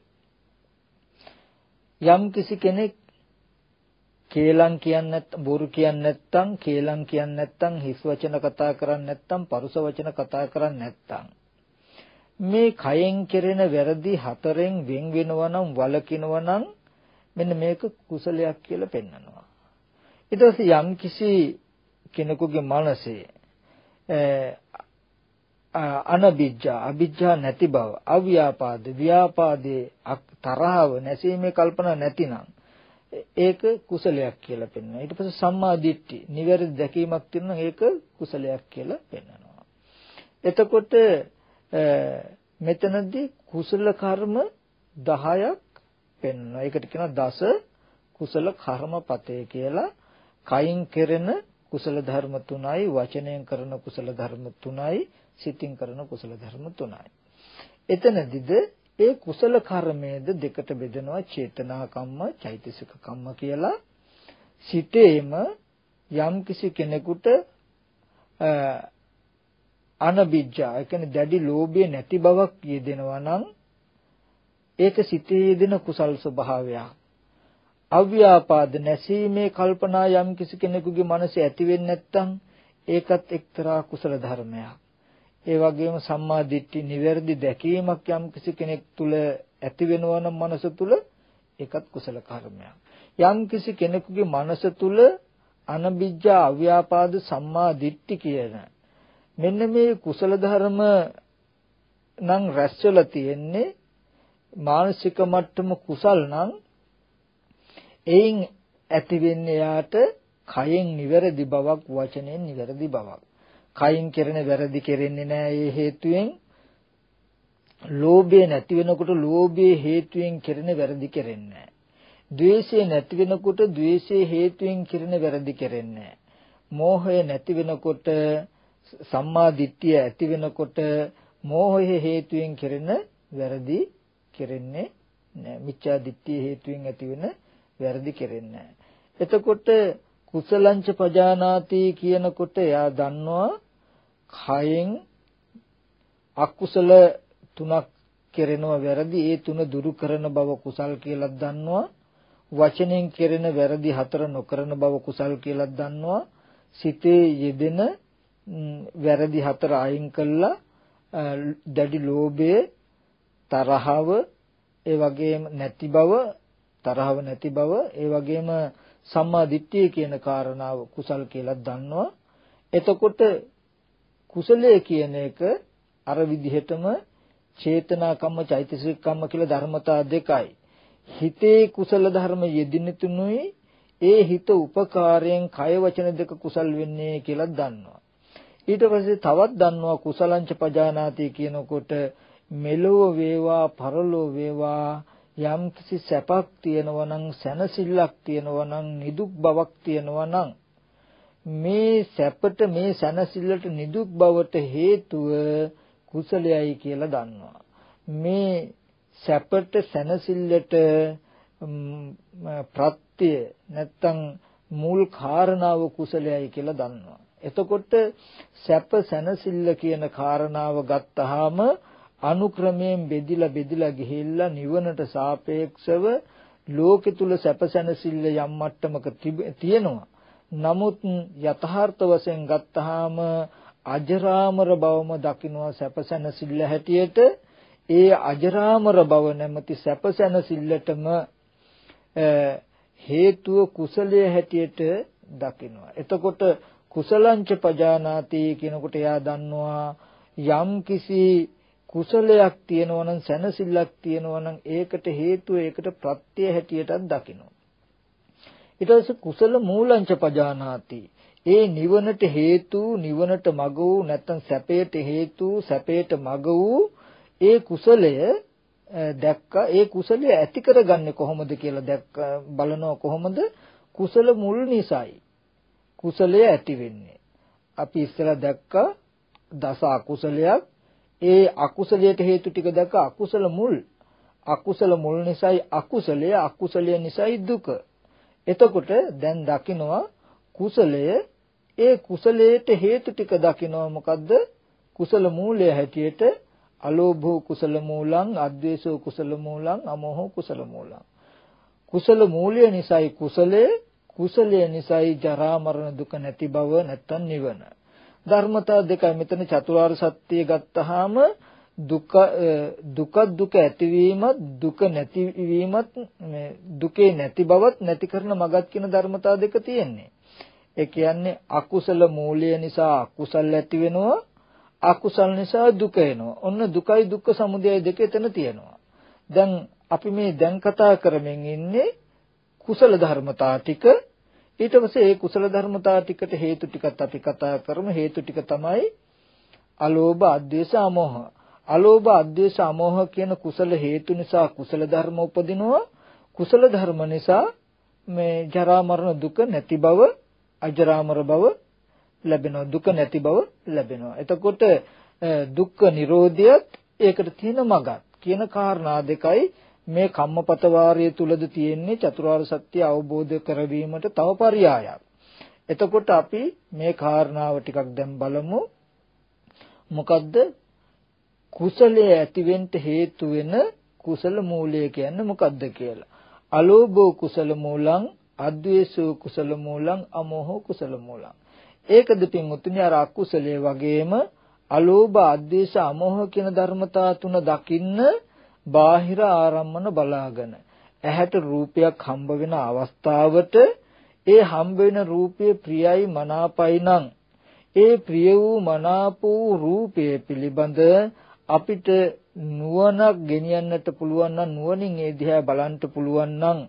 යම් කිසි කෙනෙක් කේලම් කියන්නේ නැත්නම්, බොරු කියන්නේ නැත්නම්, කේලම් කියන්නේ නැත්නම්, හිස් වචන කතා කරන්නේ නැත්නම්, පරුස වචන කතා කරන්නේ නැත්නම් මේ කයෙන් කෙරෙන වැරදි 4න් වෙන් වෙනවා නම්, වළකිනවා නම් මෙන්න මේක කුසලයක් කියලා පෙන්නනවා. ඊට පස්සේ යම් කිසි කෙනෙකුගේ මනසේ අනබිජ්ජා අබිජ්ජා නැති බව, අව්‍යාපාද ව්‍යාපාදේ තරහව නැසීමේ කල්පනා නැතිනම් ඒක කුසලයක් කියලා පෙන්වනවා. ඊට පස්සේ සම්මා දිට්ඨි නිවැරදි දැකීමක් තියෙනවා ඒක කුසලයක් කියලා පෙන්වනවා. එතකොට මෙතනදී කුසල කර්ම 10ක් පෙන්වනවා. ඒකට කියනවා දස කුසල කර්මපතේ කියලා. කයින් කෙරෙන කුසල ධර්ම 3යි, වචනයෙන් කරන කුසල ධර්ම 3යි, සිතින් කරන කුසල ධර්ම 3යි. එතනදිද ඒ කුසල කර්මයේද දෙකට බෙදෙනවා චේතනා කම්ම, චෛතසික කම්ම කියලා. සිතේම යම් කිසි කෙනෙකුට අනබිජ්ජා, ඒ කියන්නේ දැඩි ලෝභය නැති බවක් යෙදෙනවා නම් ඒක සිතේ යෙදෙන කුසල් ස්වභාවයක්. අව්‍යාපාද නැසීමේ කල්පනා යම් කිසි කෙනෙකුගේ මනසේ ඇති වෙන්නේ නැත්නම් ඒකත් එක්තරා කුසල ධර්මයක්. ඒ වගේම සම්මා දිට්ඨි නිවැරදි දැකීමක් යම් කිසි කෙනෙක් තුල ඇති වෙනවා නම් මනස තුල ඒකත් කුසල කර්මයක්. යම් කිසි කෙනෙකුගේ මනස තුල අනබිජ්ජා අව්‍යාපාද සම්මා දිට්ඨි කියන මෙන්න මේ කුසල ධර්ම නම් රැස්වලා තියෙන්නේ මානසික මට්ටම කුසල් නම් එයින් ඇති වෙන්නේ යාට කයෙන් නිවැරදි බවක්, වචනයෙන් නිවැරදි බවක්. කයින් කෙරෙන වැරදි කෙරෙන්නේ නැහැ ඒ හේතුවෙන්. ලෝභය නැති වෙනකොට ලෝභයේ හේතුවෙන් කෙරෙන වැරදි කෙරෙන්නේ නැහැ. ද්වේෂය නැති වෙනකොට ද්වේෂයේ හේතුවෙන් කෙරෙන වැරදි කෙරෙන්නේ නැහැ. මෝහය නැති වෙනකොට සම්මා දිට්ඨිය ඇති වෙනකොට මෝහයේ හේතුවෙන් කෙරෙන වැරදි කෙරෙන්නේ නැහැ. මිච්ඡා දිට්ඨිය හේතුවෙන් ඇති වෙන වැරදි කෙරෙන්නේ නැහැ. එතකොට කුසලංච පජානාති කියනකොට එයා දන්නවා කයෙන් අකුසල 3ක් කෙරෙනවා වැරදි, ඒ 3 දුරු කරන බව කුසල් කියලා දන්නවා. වචනෙන් කෙරෙන වැරදි 4 නොකරන බව කුසල් කියලා දන්නවා. සිතේ යෙදෙන වැරදි 4 අයින් කළා දැඩි ලෝභය, තරහව, ඒ වගේම නැති බව, තරහව නැති බව, ඒ වගේම සම්මා දිට්ඨිය කියන කාරණාව කුසල් කියලා දන්නවා. එතකොට කුසලයේ කියන එක අර විදිහටම චේතනා කම්ම, චෛතසික කම්ම කියලා ධර්මතා දෙකයි. හිතේ කුසල ධර්ම යෙදින තුනුයි ඒ හිත උපකාරයෙන් කය වචන දෙක කුසල් වෙන්නේ කියලා දන්නවා. ඊට පස්සේ තවත් දන්නවා කුසලංච පජානාති කියනකොට මෙලොව වේවා පරලොව වේවා යම් කිසි සැපක් තියෙනවා නම්, සැනසෙල්ලක් තියෙනවා නම්, නිදුක් බවක් තියෙනවා නම් මේ සැපට, මේ සැනසෙල්ලට, නිදුක් බවට හේතුව කුසලයයි කියලා දන්නවා. මේ සැපට, සැනසෙල්ලට ප්‍රත්‍ය නැත්තම් මූල කාරණාව කුසලයයි කියලා දන්නවා. එතකොට සැප සැනසෙල්ල කියන කාරණාව ගත්තාම අනුක්‍රමයෙන් බෙදිලා ගිහිල්ලා නිවනට සාපේක්ෂව ලෝකෙ තුල සැපසැනසෙල්ල යම් මට්ටමක තියෙනවා. නමුත් යථාර්ථ වශයෙන් ගත්තාම අජරාමර බවම දකින්නවා සැපසැනසෙල්ල හැටියට. ඒ අජරාමර බව නැමැති සැපසැනසෙල්ලටම හේතුව කුසලයේ හැටියට දකින්නවා. එතකොට කුසලංච පජානාති කියනකොට එයා දන්නවා යම් කිසි කුසලයක් තියෙනවා නම්, සැනසෙල්ලක් තියෙනවා නම් ඒකට හේතුව, ඒකට ප්‍රත්‍ය හැටියටත් දකිනවා. ඊට පස්සේ කුසල මූලංච පජානාති, ඒ නිවනට හේතු, නිවනට මග වූ නැත්නම් සැපයට හේතු, සැපයට මග වූ ඒ කුසලය දැක්කා. ඒ කුසලය ඇති කරගන්නේ කොහොමද කියලා බලනවා. කොහොමද? කුසල මුල් නිසායි කුසලය ඇති වෙන්නේ. අපි ඉස්සෙල්ලා දැක්කා දස අකුසලයක්. ඒ අකුසලයට හේතු ටික දැක්ක අකුසල මුල්. අකුසල මුල් නිසායි අකුසලය, අකුසලය නිසායි දුක. එතකොට දැන් දකින්නවා කුසලය, ඒ කුසලයට හේතු ටික දකින්නවා. මොකද්ද? කුසල මූලය හැටියට අලෝභෝ කුසල මූලං, අද්වේෂෝ කුසල මූලං, අමෝහෝ කුසල මූලං. කුසල මූලය නිසායි කුසලය, කුසලය නිසායි ජරා මරණ දුක නැති බව නැත්තම් නිවන. ධර්මතා දෙකයි. මෙතන චතුරාර්ය සත්‍ය ගත්තාම දුක ඇතිවීමත්, දුක නැතිවීමත්, දුකේ නැති බවත් නැති කරන මගත් කියන ධර්මතා දෙක තියෙන්නේ. ඒ කියන්නේ අකුසල මූලය නිසා අකුසල ඇති වෙනවා, අකුසල නිසා දුක එනවා. ඔන්න දුකයි දුක්ඛ සමුදය දෙක එතන තියෙනවා. දැන් අපි මේ දැන් කතා කරමින් ඉන්නේ කුසල ධර්මතා ටික. ඊට පස්සේ ඒ කුසල ධර්මතා ටිකට හේතු ටිකත් අපි කතා කරමු. හේතු ටික තමයි අලෝභ, අද්වේෂ, අමෝහ. අලෝභ, අද්වේෂ, අමෝහ කියන කුසල හේතු නිසා කුසල ධර්ම උපදිනවා. කුසල ධර්ම නිසා මේ ජරා මරණ දුක නැති බව, අජරාමර බව ලැබෙනවා. දුක නැති බව ලැබෙනවා. එතකොට දුක්ඛ නිරෝධයත් ඒකට තියෙන මගක් කියන කාරණා දෙකයි මේ කම්මපත වාරය තුලද තියෙන්නේ චතුරාර්ය සත්‍ය අවබෝධ කරවීමට තව පරයයක්. එතකොට අපි මේ කාරණාව ටිකක් දැන් බලමු. මොකද්ද කුසලයේ ඇතිවෙන්න හේතු වෙන කුසල මූලය කියන්නේ මොකද්ද කියලා. අලෝභෝ කුසල මූලං, අද්වේෂෝ කුසල මූලං, අමෝහෝ කුසල මූලං. ඒකද පින්වතුනි අර අකුසලයේ වගේම අලෝභ, අද්වේෂ, අමෝහ කියන ධර්මතා තුන දකින්න බාහිර ආරම්මන බලාගෙන ඇහැට රූපයක් හම්බ වෙන අවස්ථාවට ඒ හම්බ වෙන රූපය ප්‍රියයි මනාපයි නම් ඒ ප්‍රිය වූ මනාප වූ රූපය පිළිබඳ අපිට නුවණක් ගෙනියන්නට පුළුවන් නම් නුවණින් ඒ දිහා බලන්න පුළුවන් නම්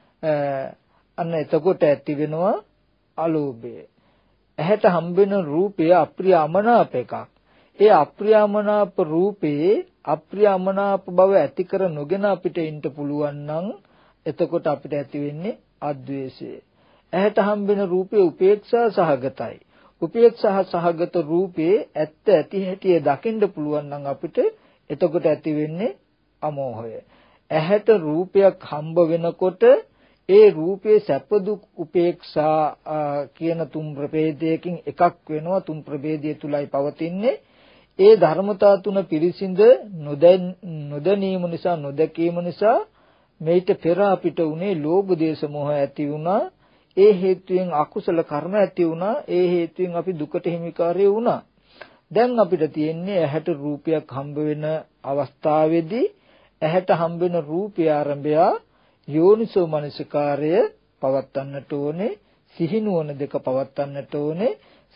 අන්න එතකොට ඇති වෙනවා අලෝභය. ඇහැට හම්බෙන රූපය අප්‍රිය අමනාප එකක්. ඒ අප්‍රියමනාප රූපේ අප්‍රියමනාප බව ඇති කර නොගෙන අපිට ඉන්න පුළුවන් නම් එතකොට අපිට ඇති වෙන්නේ අද්වේෂය. ඇහැට හම්බෙන රූපේ උපේක්ෂා සහගතයි. උපේක්ෂා සහගත රූපේ ඇත්ත ඇති හැටි දකින්න පුළුවන් නම් අපිට එතකොට ඇති වෙන්නේ අමෝහය. ඇහැට රූපයක් හම්බ වෙනකොට ඒ රූපේ සැප දුක් උපේක්ෂා කියන තුන් ප්‍රභේදයකින් එකක් වෙනවා. තුන් ප්‍රභේදය තුලයි පවතින්නේ. ඒ ධර්මතා තුන පිරිසිඳ නොදැනීම නිසා නොදැකීම නිසා මේිට පෙර අපිට උනේ ලෝභ දේශ මොහ ඇති වුණා. ඒ හේතුයෙන් අකුසල කර්ම ඇති වුණා. ඒ හේතුයෙන් අපි දුකට හිමිකාරය වුණා. දැන් අපිට තියෙන්නේ ඇහැට රූපයක් හම්බ වෙන අවස්ථාවේදී ඇහැට හම්බ වෙන රූපය ආරම්භය යෝනිසෝ මනසිකාරය පවත්වන්නට ඕනේ. සිහිනුවන දෙක පවත්වන්නට ඕනේ.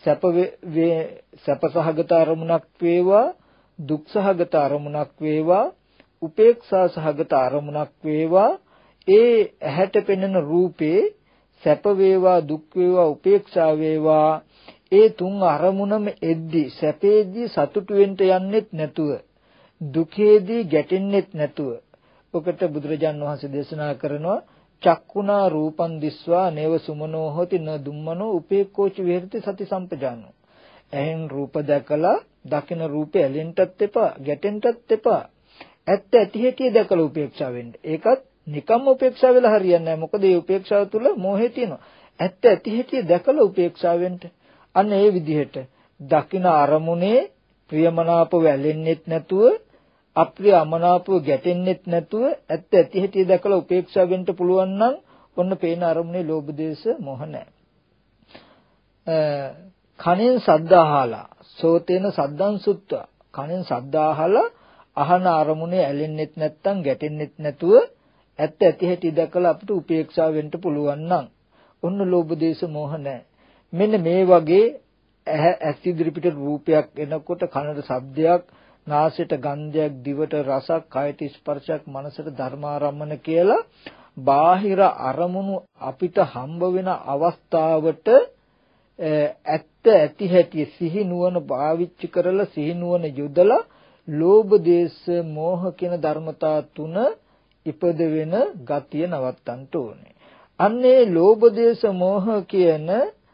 සැපසහගත අරමුණක් වේවා, දුක්සහගත අරමුණක් වේවා, උපේක්ෂා සහගත අරමුණක් වේවා, ඒ ඇහැට පෙනෙන රූපේ සැප වේවා, දුක් වේවා, උපේක්ෂා වේවා, ඒ තුන් අරමුණම එද්දී සැපේදී සතුටු වෙන්න යන්නෙත් නැතුව, දුකේදී ගැටෙන්නෙත් නැතුව. ඔකට බුදුරජාන් වහන්සේ දේශනා කරනවා චක්කුණා රූපං දිස්වා නේව සුමනෝ හොති න දුම්මනෝ උපේක්ඛෝච විහෙරති සති සම්පජානෝ. එහෙන් රූප දැකලා දකින රූපය ඇලෙන්නටත් එපා, ගැටෙන්නටත් එපා. ඇත්ත ඇති හැටි දැකලා උපේක්ෂා වෙන්න. ඒකත් නිකම්ම උපේක්ෂා වෙලා හරියන්නේ නැහැ. මොකද මේ උපේක්ෂාව තුල මෝහය තියෙනවා. ඇත්ත ඇති හැටි දැකලා උපේක්ෂා වෙන්න. අන්න ඒ විදිහට දකින අරමුණේ ප්‍රියමනාපව ඇලෙන්නෙත් නැතුව, අප්‍රිය අමනාපව ගැටෙන්නෙත් නැතුව ඇත්ත ඇති හැටි දැකලා උපේක්ෂා වෙන්න පුළුවන් නම් ඔන්න පේන අරමුණේ ලෝභ දේශ මොහ නැහැ. කනෙන් ශබ්ද අහලා සෝතේන සද්දං සුත්වා, කනෙන් ශබ්ද අහලා අහන අරමුණේ ඇලෙන්නෙත් නැත්තම් ගැටෙන්නෙත් නැතුව ඇත්ත ඇති හැටි දැකලා අපිට උපේක්ෂා වෙන්න පුළුවන් නම් ඔන්න ලෝභ දේශ මොහ නැහැ. මෙන්න මේ වගේ ඇස් ඉදිරිපිට රූපයක් එනකොට කනට ශබ්දයක්, නාසයට ගන්ධයක්, දිවට රසක්, කයට ස්පර්ශයක්, මනසට ධර්මාරම්මන කියලා බාහිර අරමුණු අපිට හම්බ වෙන අවස්ථාවට ඇත්ත ඇති හැටි සිහි නුවණ පාවිච්චි කරලා සිහි නුවණ යොදලා ලෝභ දේශ මොහ කියන ධර්මතා තුන ඉපද වෙන ගතිය නවත්තන්න ඕනේ. අන්නේ ලෝභ දේශ මොහ කියන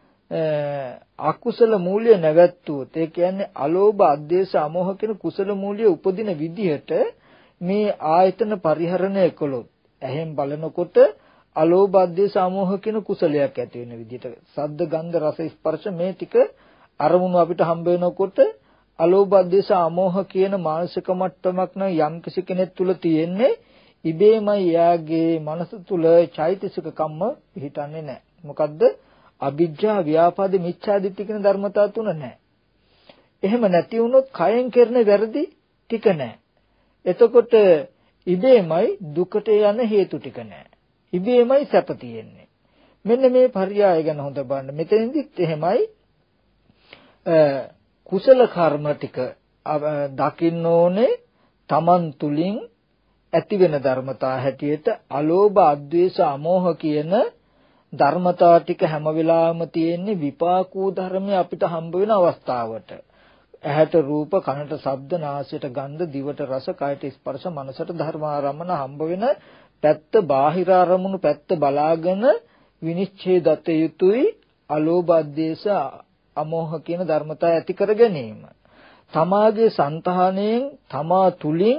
අකුසල මූල්‍ය නැවැත්තුවොත්, ඒ කියන්නේ අලෝභ අද්වේෂ අමෝහ කියන කුසල මූල්‍ය උපදින විදිහට මේ ආයතන පරිහරණය කළොත්, එහෙන් බලනකොට අලෝභ අද්වේෂ අමෝහ කියන කුසලයක් ඇති වෙන විදිහට සද්ද ගන්ධ රස ස්පර්ශ මේ ටික අරමුණු අපිට හම්බ වෙනකොට අලෝභ අද්වේෂ අමෝහ කියන මානසික මට්ටමක් නම් යම් කිසි කෙනෙක් තුල තියෙන්නේ, ඉබේමයි එයාගේ මනස තුල චෛතසික කම්ම පිහිටන්නේ නැහැ. මොකද්ද? අවිජ්ජා ව්‍යාපාද මිච්ඡාදිට්ඨි කියන ධර්මතා තුන නැහැ. එහෙම නැති වුණොත් කයෙන් කරන වැරදි ටික නැහැ. එතකොට ඉබේමයි දුකට යන හේතු ටික නැහැ. ඉබේමයි සැප තියෙන්නේ. මෙන්න මේ පරියාය ගැන හොඳ බලන්න. මෙතෙන්දිත් එහෙමයි කුසල කර්ම ටික දකින්න ඕනේ තමන් තුලින් ඇති වෙන ධර්මතා හැටියට අලෝභ අද්වේෂ අමෝහ කියන ධර්මතා ටික හැම වෙලාවෙම තියෙන්නේ විපාකෝ ධර්මයේ අපිට හම්බ වෙන අවස්ථාවට. ඇහැට රූප, කනට ශබ්ද, නාසයට ගන්ධ, දිවට රස, කයට ස්පර්ශ, මනසට ධර්මාරම්මන හම්බ වෙන පැත්ත බාහිර අරමුණු පැත්ත බලාගෙන විනිශ්චය දත යුතුයි අලෝභ අද්වේෂ අමෝහ කියන ධර්මතා ඇති කර ගැනීම. තමාගේ సంతාණයෙන් තමා තුලින්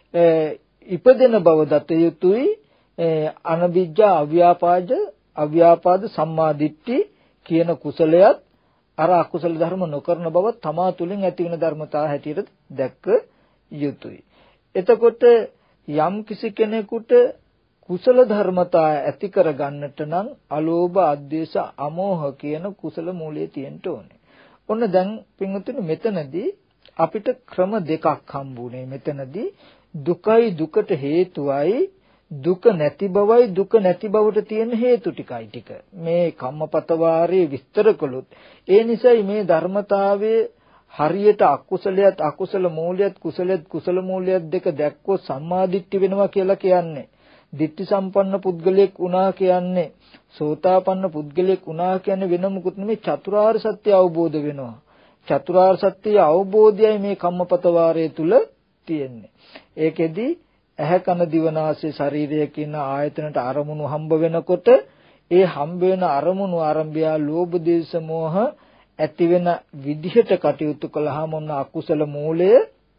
ඉපදෙන බව දත යුතුයි අනවිජ්ජා අව්‍යාපාද සම්මාදිට්ඨි කියන කුසලයක් අර අකුසල ධර්ම නොකරන බව තමා තුලින් ඇති වෙන ධර්මතා හැටියට දැක්ක යුතුයි. එතකොට යම් කිසි කෙනෙකුට කුසල ධර්මතා ඇති කර ගන්නට නම් අලෝභ අද්වේෂ අමෝහ කියන කුසල මූලයේ තියෙන්න ඕනේ. ඔන්න දැන් පින්වතුනි මෙතනදී අපිට ක්‍රම දෙකක් හම්බුනේ. මෙතනදී දුකයි දුකට හේතුවයි දුක නැති බවයි දුක නැති බවට තියෙන හේතු ටික මේ කම්මපත වාරයේ විස්තර කළොත් ඒ නිසායි මේ ධර්මතාවයේ හරියට අකුසලයට අකුසල මූලයට කුසලයට කුසල මූලයට දෙක දැක්කොත් සම්මාදිට්ඨි වෙනවා කියලා කියන්නේ. දිට්ඨි සම්පන්න පුද්ගලයෙක් වුණා කියන්නේ සෝතාපන්න පුද්ගලයෙක් වුණා කියන්නේ වෙන මොකුත් නෙමෙයි චතුරාර්ය සත්‍ය අවබෝධ වෙනවා. චතුරාර්ය සත්‍ය අවබෝධයයි මේ කම්මපත වාරයේ තුල තියෙන්නේ. ඒකෙදි ඇහැ කන දිව නාසය ශරීරය කියන ආයතනට අරමුණු හම්බ වෙනකොට ඒ හම්බ වෙන අරමුණු ආරම්භය ලෝභ දේශ මොහ ඇති වෙන විදිහට කටයුතු කළාම මොන අකුසල මූලය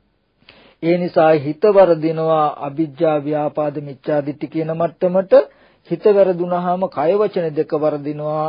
ඒ නිසා හිත වරදිනවා අවිජ්ජා ව්‍යාපාද මිච්ඡා දිට්ඨි කියන මට්ටමට හිත වරදුනහම කය වචන දෙක වරදිනවා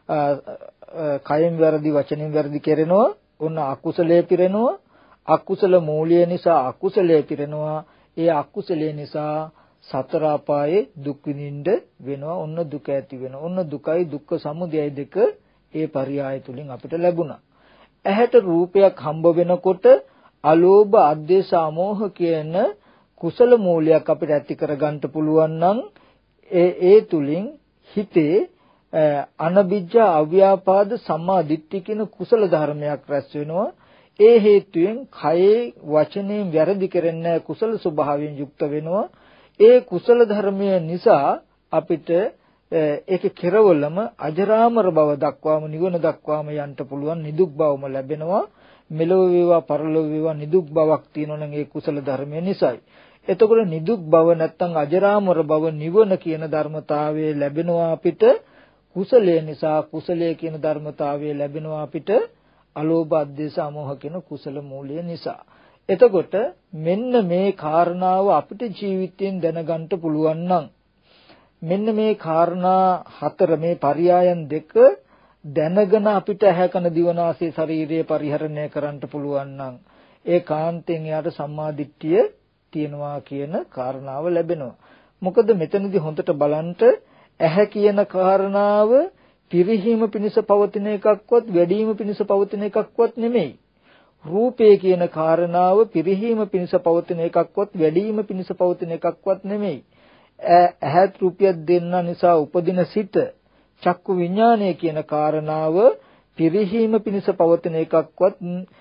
කයෙන් වැරදි වචනෙන් වැරදි කරනවා ඔන්න අකුසලයේ පිරෙනවා අකුසල මූලය නිසා අකුසලයේ පිරෙනවා ඒ අකුසලයේ නිසා සතර අපායේ දුක් විඳින්න වෙනවා ඔන්න දුක ඇති වෙනවා ඔන්න දුකයි දුක්ඛ සමුදයයි දෙක ඒ පරියාය තුලින් අපිට ලැබුණා ඇහැට රූපයක් හම්බ වෙනකොට අලෝභ අද්වේෂ අමෝහ කියන කුසල මූලයක් අපිට ඇති කරගන්න පුළුවන් නම් ඒ තුලින් හිතේ අනවිජ්ජා අව්‍යාපාද සම්මා දිට්ඨි කියන කුසල ධර්මයක් රැස් වෙනවා ඒ හේතුවෙන් කයේ වචනයෙන් වැරදි කරන්නේ කුසල ස්වභාවයෙන් යුක්ත වෙනවා ඒ කුසල ධර්මය නිසා අපිට ඒක කෙරවලම අජරාමර බව දක්වාම නිවන දක්වාම යන්න පුළුවන් නිදුක් බවම ලැබෙනවා මෙලොව වේවා පරලොව වේවා නිදුක් බවක් තියෙනවා නම් ඒ කුසල ධර්මය නිසායි එතකොට නිදුක් බව නැත්තම් අජරාමර බව නිවන කියන ධර්මතාවය ලැබෙනවා අපිට කුසලයේ නිසා කුසලයේ කියන ධර්මතාවය ලැබෙනවා අපිට අලෝභ අද්වේෂ අමෝහ කියන කුසල මූලය නිසා. එතකොට මෙන්න මේ කාරණාව අපිට ජීවිතයෙන් දැනගන්න පුළුවන් නම් මෙන්න මේ කාරණා හතර මේ පරියායන් දෙක දැනගෙන අපිට ඇහැ කන දිව නාසය ශරීරය පරිහරණය කරන්න පුළුවන් නම් ඒ කාන්තෙන් යාට සම්මා දිට්ඨිය තියෙනවා කියන කාරණාව ලැබෙනවා. මොකද මෙතනදී හොඳට බලන්න ඇහැ කියන කාරණාව පිරිහීම පිණිස පවතින එකක්වත් වැඩිම පිණිස පවතින එකක්වත් නෙමෙයි. රූපය කියන කාරණාව පිරිහීම පිණිස පවතින එකක්වත් වැඩිම පිණිස පවතින එකක්වත් නෙමෙයි. ඇහත් රූපයක් දෙන්න නිසා උපදින සිත චක්කු විඥානය කියන කාරණාව පිරිහීම පිණිස පවතින එකක්වත්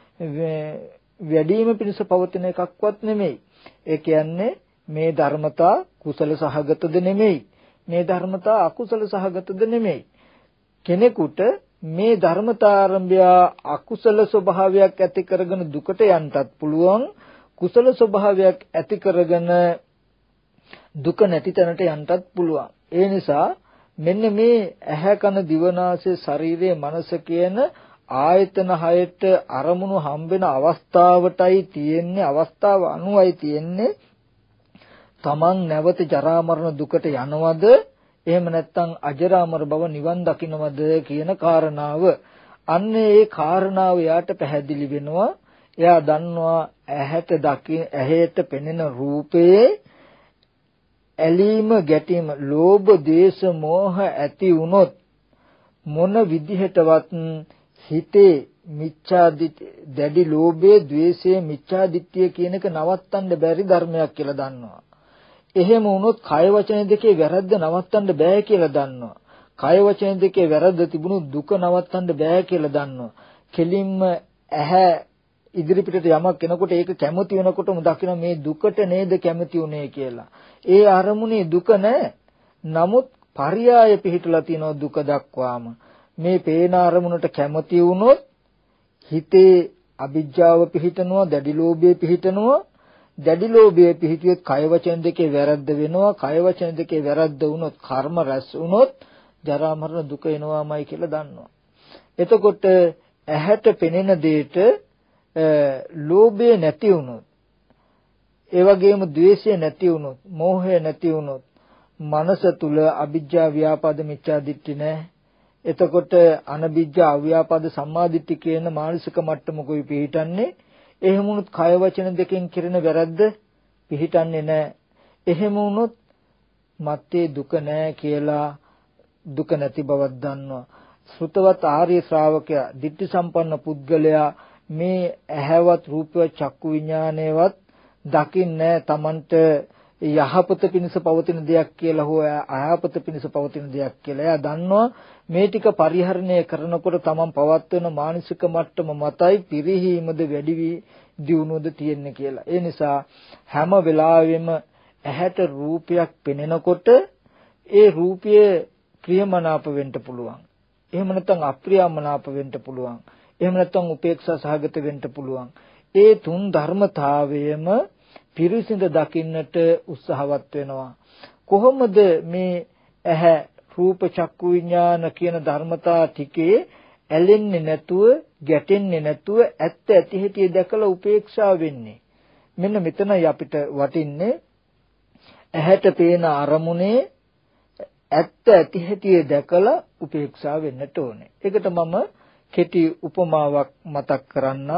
වැඩිම පිණිස පවතින එකක්වත් නෙමෙයි. ඒ කියන්නේ මේ ධර්මතා කුසල සහගතද නෙමෙයි. මේ ධර්මතා අකුසල සහගතද නෙමෙයි. කෙනෙකුට මේ ධර්මතාරම්භය අකුසල ස්වභාවයක් ඇති කරගෙන දුකට යන්නත් පුළුවන් කුසල ස්වභාවයක් ඇති කරගෙන දුක නැති තැනට යන්නත් පුළුවන් ඒ නිසා මෙන්න මේ ඇහැ කන දිව නාසය ශරීරය මනස කියන ආයතන හයට අරමුණු හම්බෙන අවස්ථාවටයි තියෙන්නේ අවස්ථාව අනුවයි තියෙන්නේ තමන් නැවත ජරා මරණ දුකට යනවද එහෙම නැත්නම් අජරාමර බව නිවන් දකින්නවද කියන කාරණාව අන්න ඒ කාරණාව යාට පැහැදිලි වෙනවා එයා දන්නවා ඇහැට පෙනෙන රූපේ ඇලීම ගැටීම ලෝභ දේශ මෝහ ඇති වුනොත් මොන විදිහටවත් හිතේ දැඩි ලෝභයේ ද්වේෂයේ මිච්ඡා දිට්ඨිය කියන එක නවත්තන්න බැරි ධර්මයක් කියලා දන්නවා එහෙම වුණොත් කය වචන දෙකේ වැරද්ද නවත්තන්න බෑ කියලා දන්නවා. කය වචන දෙකේ වැරද්ද තිබුණොත් දුක නවත්තන්න බෑ කියලා දන්නවා. කෙලින්ම ඇහැ ඉදිරි පිටට යමක් එනකොට ඒක කැමති වෙනකොටම දකින්න මේ දුකට නේද කැමති උනේ කියලා. ඒ අරමුණේ දුක නැහැ. නමුත් පරියාය පිහිටලා තියෙනවා දුක දක්වාම. මේ පේන අරමුණට කැමති වුණොත් හිතේ අවිජ්ජාව පිහිටනවා, දැඩි ලෝභය පිහිටනවා. දැඩි ලෝභය පිහිටියොත් කය වචන දෙකේ වැරද්ද වෙනවා. කය වචන දෙකේ වැරද්ද වුණොත් කර්ම රැස් වුණොත් ජරා මරණ දුක එනවාමයි කියලා දන්නවා. එතකොට ඇහැට පෙනෙන දෙයට ලෝභය නැති වුණොත්, ඒ වගේම ද්වේෂය නැති වුණොත්, මෝහය නැති වුණොත්, මනස තුල අවිජ්ජා ව්‍යාපාද මිච්ඡා දිට්ඨි නැහැ. එතකොට අනවිජ්ජා අව්‍යාපාද සම්මාදිට්ඨි කියන මානසික මට්ටමකුයි පිහිටන්නේ. එහෙම වුණොත් කය වචන දෙකෙන් කෙරෙන වැරද්ද පිහිටන්නේ නැහැ. එහෙම වුණොත් මත්තේ දුක නැහැ කියලා දුක නැති බවක් දන්නවා. සෘතවත් ආර්ය ශ්‍රාවකයා, ditthi සම්පන්න පුද්ගලයා මේ ඇහැවත් රූපවත් චක්කු විඥානයවත් දකින්නේ තමන්ට යහපත පිණිස පවතින දෙයක් කියලා හෝ අයහපත පිණිස පවතින දෙයක් කියලා. එයා දන්නවා මේ ටික පරිහරණය කරනකොට තමන් පවත්වන මානසික මට්ටම මතයි පිරිහීමද වැඩි වී දියුණුවද තියෙන්නේ කියලා. ඒ නිසා හැම වෙලාවෙම ඇහැට රූපයක් පෙනෙනකොට ඒ රූපය ප්‍රියමනාප වෙන්න පුළුවන්. එහෙම නැත්නම් අප්‍රියමනාප වෙන්න පුළුවන්. එහෙම නැත්නම් උපේක්ෂා සහගත වෙන්න පුළුවන්. ඒ තුන් ධර්මතාවයම පිරිසිඳ දකින්නට උත්සාහවත් වෙනවා. කොහොමද මේ ඇහැ රූප චක්කු විඥාන කියන ධර්මතා ටිකේ ඇලෙන්නේ නැතුව, ගැටෙන්නේ නැතුව ඇත්ත ඇති හැටි දැකලා උපේක්ෂා වෙන්නේ? මෙන්න මෙතනයි අපිට වටින්නේ ඇහැට පේන අරමුණේ ඇත්ත ඇති හැටි දැකලා උපේක්ෂා වෙන්නට ඕනේ. ඒකට මම කෙටි උපමාවක් මතක් කරන්නම්.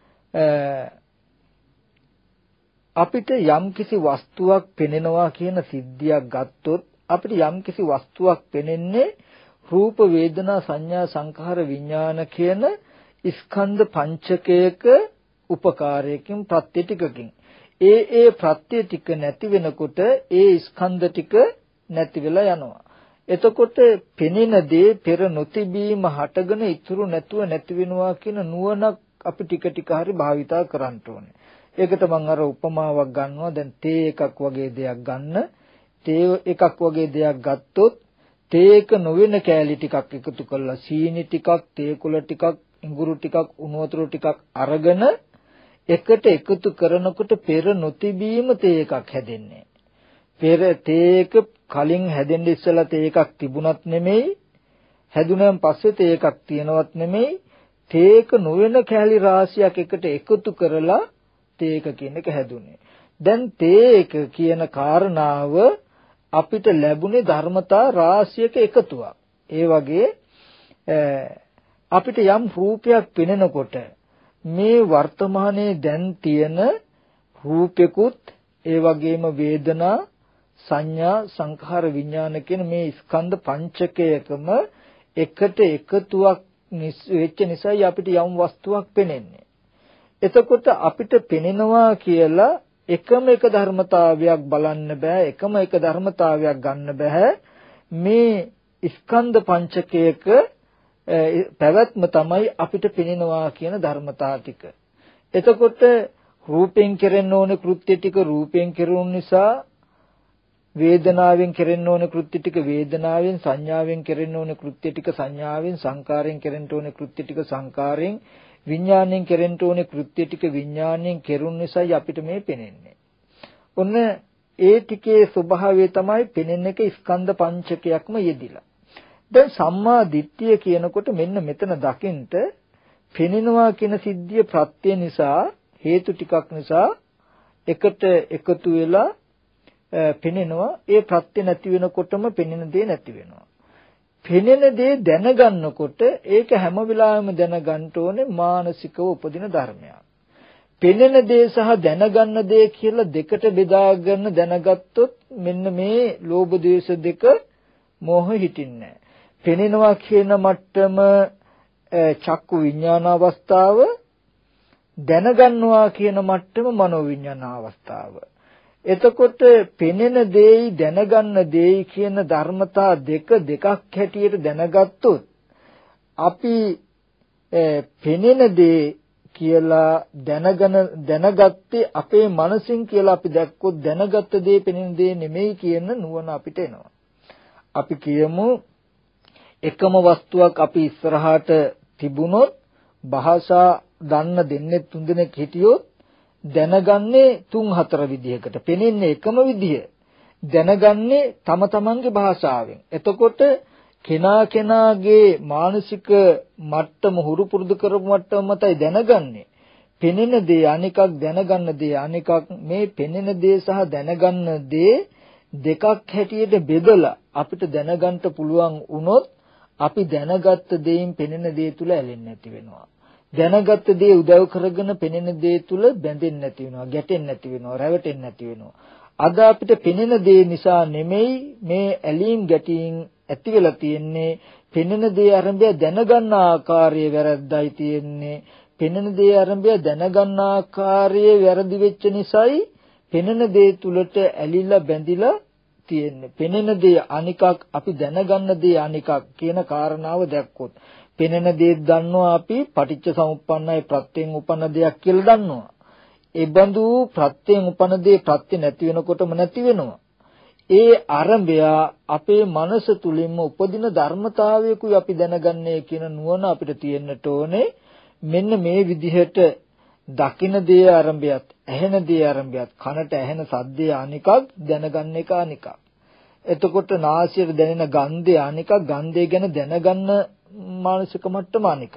අපිට යම්කිසි වස්තුවක් පෙනෙනවා කියන සිද්ධියක් ගත්තොත් අපිට යම්කිසි වස්තුවක් පෙනෙන්නේ රූප වේදනා සංඥා සංඛාර විඥාන කියන ස්කන්ධ පංචකයක උපකාරයකින් ප්‍රත්‍ය ටිකකින්. ඒ ප්‍රත්‍ය ටික නැති වෙනකොට ඒ ස්කන්ධ ටික නැති වෙලා යනවා. එතකොට පෙනෙන දේ පෙර නොතිබීම හටගෙන ඉතුරු නැතුව නැති වෙනවා කියන නුවණක් අපි ටික ටික හරි භාවිතා කරන්න ඕනේ. ඒකට මම අර උපමාවක් ගන්නවා. දැන් තේ එකක් වගේ දෙයක් ගන්න. තේ එකක් වගේ දෙයක් ගත්තොත් තේ එක නොවන කෑලි ටිකක් එකතු කරලා සීනි ටිකක්, තේ කුල ටිකක්, ඉඟුරු ටිකක්, උණු වතුර ටිකක් අරගෙන එකට එකතු කරනකොට පෙර නොතිබීම තේ එකක් හැදෙන්නේ. පෙර තේ එක කලින් හැදෙන්න ඉස්සලා තේ එකක් තිබුණත් නෙමෙයි, හැදුනන් පස්සේ තේ එකක් තියෙනවත් නෙමෙයි, තේ එක නොවන කෑලි රාශියක් එකට එකතු කරලා තේ එක කියන එක හැදුනේ. දැන් තේ එක කියන කාරණාව අපිට ලැබුණේ ධර්මතා රාශියක එකතුවක්. ඒ වගේ අපිට යම් රූපයක් පෙනෙනකොට මේ වර්තමානයේ දැන් තියෙන රූපෙකුත් ඒ වගේම වේදනා සංඥා සංඛාර විඥාන කියන මේ ස්කන්ධ පංචකයකම එකට එකතුවක් වෙච්ච නිසායි අපිට යම් වස්තුවක් පෙනෙන්නේ. එතකොට අපිට පෙනෙනවා කියලා එකම එක ධර්මතාවයක් බලන්න බෑ, එකම එක ධර්මතාවයක් ගන්න බෑ. මේ ස්කන්ධ පංචකයක පැවැත්ම තමයි අපිට පෙනෙනවා කියන ධර්මතා ටික. එතකොට රූපෙන් කෙරෙන්න ඕනේ කෘත්‍ය ටික රූපෙන් කෙරුණ නිසා, වේදනාවෙන් කෙරෙන්න ඕනේ කෘත්‍ය ටික වේදනාවෙන්, සංඥාවෙන් කෙරෙන්න ඕනේ කෘත්‍ය ටික සංඥාවෙන්, සංකාරයෙන් කෙරෙන්න ඕනේ කෘත්‍ය ටික සංකාරයෙන්, විඥාණයෙන් කෙරෙන්න ඕනේ කෘත්‍ය ටික විඥාණයෙන් කෙරුණ නිසායි අපිට මේ පෙනෙන්නේ. ඔන්න ඒ ටිකේ ස්වභාවය තමයි පෙනෙන එක ස්කන්ධ පංචකයක්ම යෙදිලා. දැන් සම්මා දිට්ඨිය කියනකොට මෙන්න මෙතන දකින්ට පෙනෙනවා කියන සිද්ධිය ප්‍රත්‍ය නිසා, හේතු ටිකක් නිසා එකට එකතු වෙලා පෙනෙනවා. ඒ ප්‍රත්‍ය නැති වෙනකොටම පෙනෙන දේ නැති වෙනවා. පෙනෙන දේ දැනගන්නකොට ඒක හැම වෙලාවෙම දැනගන්න ඕනේ මානසිකව උපදින ධර්මයක්. පෙනෙන දේ සහ දැනගන්න දේ කියලා දෙකට බෙදාගෙන දැනගත්තොත් මෙන්න මේ ලෝභ ද්වේෂ දෙක මෝහ හිටින්නේ. පෙනෙනවා කියන මට්ටම චක්කු විඥාන අවස්ථාව, දැනගන්නවා කියන මට්ටම මනෝ විඥාන අවස්ථාව. එතකොට පෙනෙන දෙයි දැනගන්න දෙයි කියන ධර්මතා දෙකක් හැටියට දැනගත්තොත් අපි පෙනෙන දේ කියලා දැනගත්තේ අපේ මනසින් කියලා අපි දැක්කොත් දැනගත්ත දේ පෙනෙන දේ නෙමෙයි කියන නුවණ අපිට එනවා. අපි කියමු එකම වස්තුවක් අපි ඉස්සරහට තිබුණොත් භාෂා දන්න දෙන්නේ තුන් දෙනෙක් හිටියොත් දැනගන්නේ 3-4 විදිහකට. පෙනෙන්නේ එකම විදිහ. දැනගන්නේ තම තමන්ගේ භාෂාවෙන්. එතකොට කෙනාගේ මානසික මට්ටම හුරු පුරුදු කරපු මට්ටම මතයි දැනගන්නේ. පෙනෙන දේ අනිකක් දැනගන්න දේ අනිකක්. මේ පෙනෙන දේ සහ දැනගන්න දේ දෙකක් හැටියට බෙදලා අපිට දැනගන්න පුළුවන් වුණොත් අපි දැනගත්ත දේයින් පෙනෙන දේ තුල ඇලෙන්නේ නැති වෙනවා. දැනගත්ත දේ උදව් කරගෙන පෙනෙන දේ තුල බැඳෙන්නේ නැති වෙනවා, ගැටෙන්නේ නැති වෙනවා, රැවටෙන්නේ නැති වෙනවා. අද අපිට පෙනෙන දේ නිසා නෙමෙයි මේ ඇලීම් ගැටීම් ඇති වෙලා තියෙන්නේ. පෙනෙන දේ ආරම්භය දැනගන්න ආකාරය වැරද්දයි තියෙන්නේ. පෙනෙන දේ ආරම්භය දැනගන්න ආකාරය වැරදි වෙච්ච නිසායි පෙනෙන දේ තුලට ඇලිලා බැඳිලා තියෙන්නේ. පෙනෙන දේ අනිකක්, අපි දැනගන්න දේ අනිකක් කියන කාරණාව දැක්කොත් පෙනෙන දේ දන්නවා අපි පටිච්ච සමුප්පන්නයි ප්‍රත්‍යයෙන් උපන්න දෙයක් කියලා දන්නවා. ඒ බඳු ප්‍රත්‍යයෙන් උපන්න දේ ප්‍රත්‍ය නැති වෙනකොටම නැති වෙනවා. ඒ ආරම්භය අපේ මනස තුලින්ම උපදින ධර්මතාවයකුයි අපි දැනගන්නේ කියන නුවණ අපිට තියෙන්නට ඕනේ. මෙන්න මේ විදිහට දකින දේ ආරම්භයත්, ඇහෙන දේ ආරම්භයත්, කනට ඇහෙන සද්දය අනිකක්, දැනගන්න එක අනිකක්. එතකොට නාසයට දැනෙන ගන්ධය අනිකක්, ගන්ධය ගැන දැනගන්න මානසික මට්ටම අනිකක්.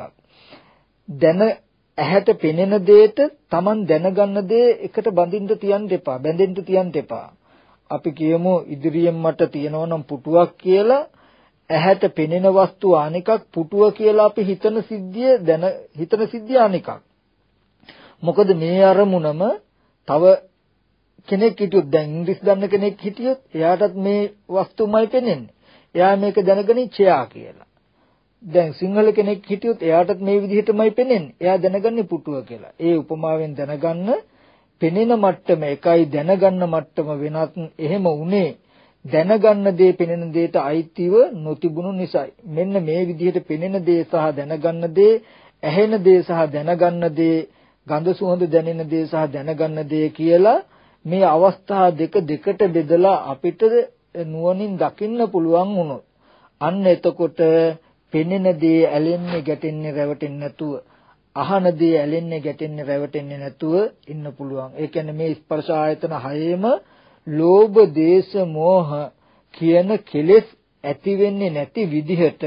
ඇහැට පෙනෙන දෙයට Taman දැනගන්න දේ එකට බඳින්න තියන්න එපා, බැඳෙන්න තියන්න එපා. අපි කියමු ඉදිරියෙන් මට තියෙනවා නම් පුටුවක් කියලා. ඇහැට පෙනෙන වස්තුව අනිකක්, පුටුව කියලා අපි හිතන සිද්ධිය අනිකක්. මොකද මේ අරමුණම තව කෙනෙක් හිටියොත්, දැන් ඉංග්‍රීසි දන්න කෙනෙක් හිටියොත් එයාටත් මේ වස්තුවමයි පෙනෙන්නේ. එයා මේක දැනගන්නේ චෙයා කියලා. දැන් සිංහල කෙනෙක් හිටියොත් එයාටත් මේ විදිහටමයි පෙනෙන්නේ. එයා දැනගන්නේ පුටුව කියලා. ඒ උපමාවෙන් දැනගන්න පෙනෙන මට්ටම එකයි, දැනගන්න මට්ටම වෙනත්. එහෙම උනේ දැනගන්න දේ පෙනෙන දේට අයිතිව නොතිබුණු නිසායි. මෙන්න මේ විදිහට පෙනෙන දේ සහ දැනගන්න දේ, ඇහෙන දේ සහ දැනගන්න දේ, ගඳ සුවඳ දැනෙන දේ සහ දැනගන්න දේ කියලා මේ අවස්ථා දෙකට බෙදලා අපිට නුවණින් දකින්න පුළුවන් වුණොත් අන්න එතකොට පෙනෙන දේ ඇලෙන්නේ ගැටෙන්නේ රැවටෙන්නේ නැතුව, අහන දේ ඇලෙන්නේ ගැටෙන්නේ රැවටෙන්නේ නැතුව ඉන්න පුළුවන්. ඒ කියන්නේ මේ ස්පර්ශ ආයතන හයේම ලෝභ, දේශ, මෝහ කියන කෙලෙස් ඇති වෙන්නේ නැති විදිහට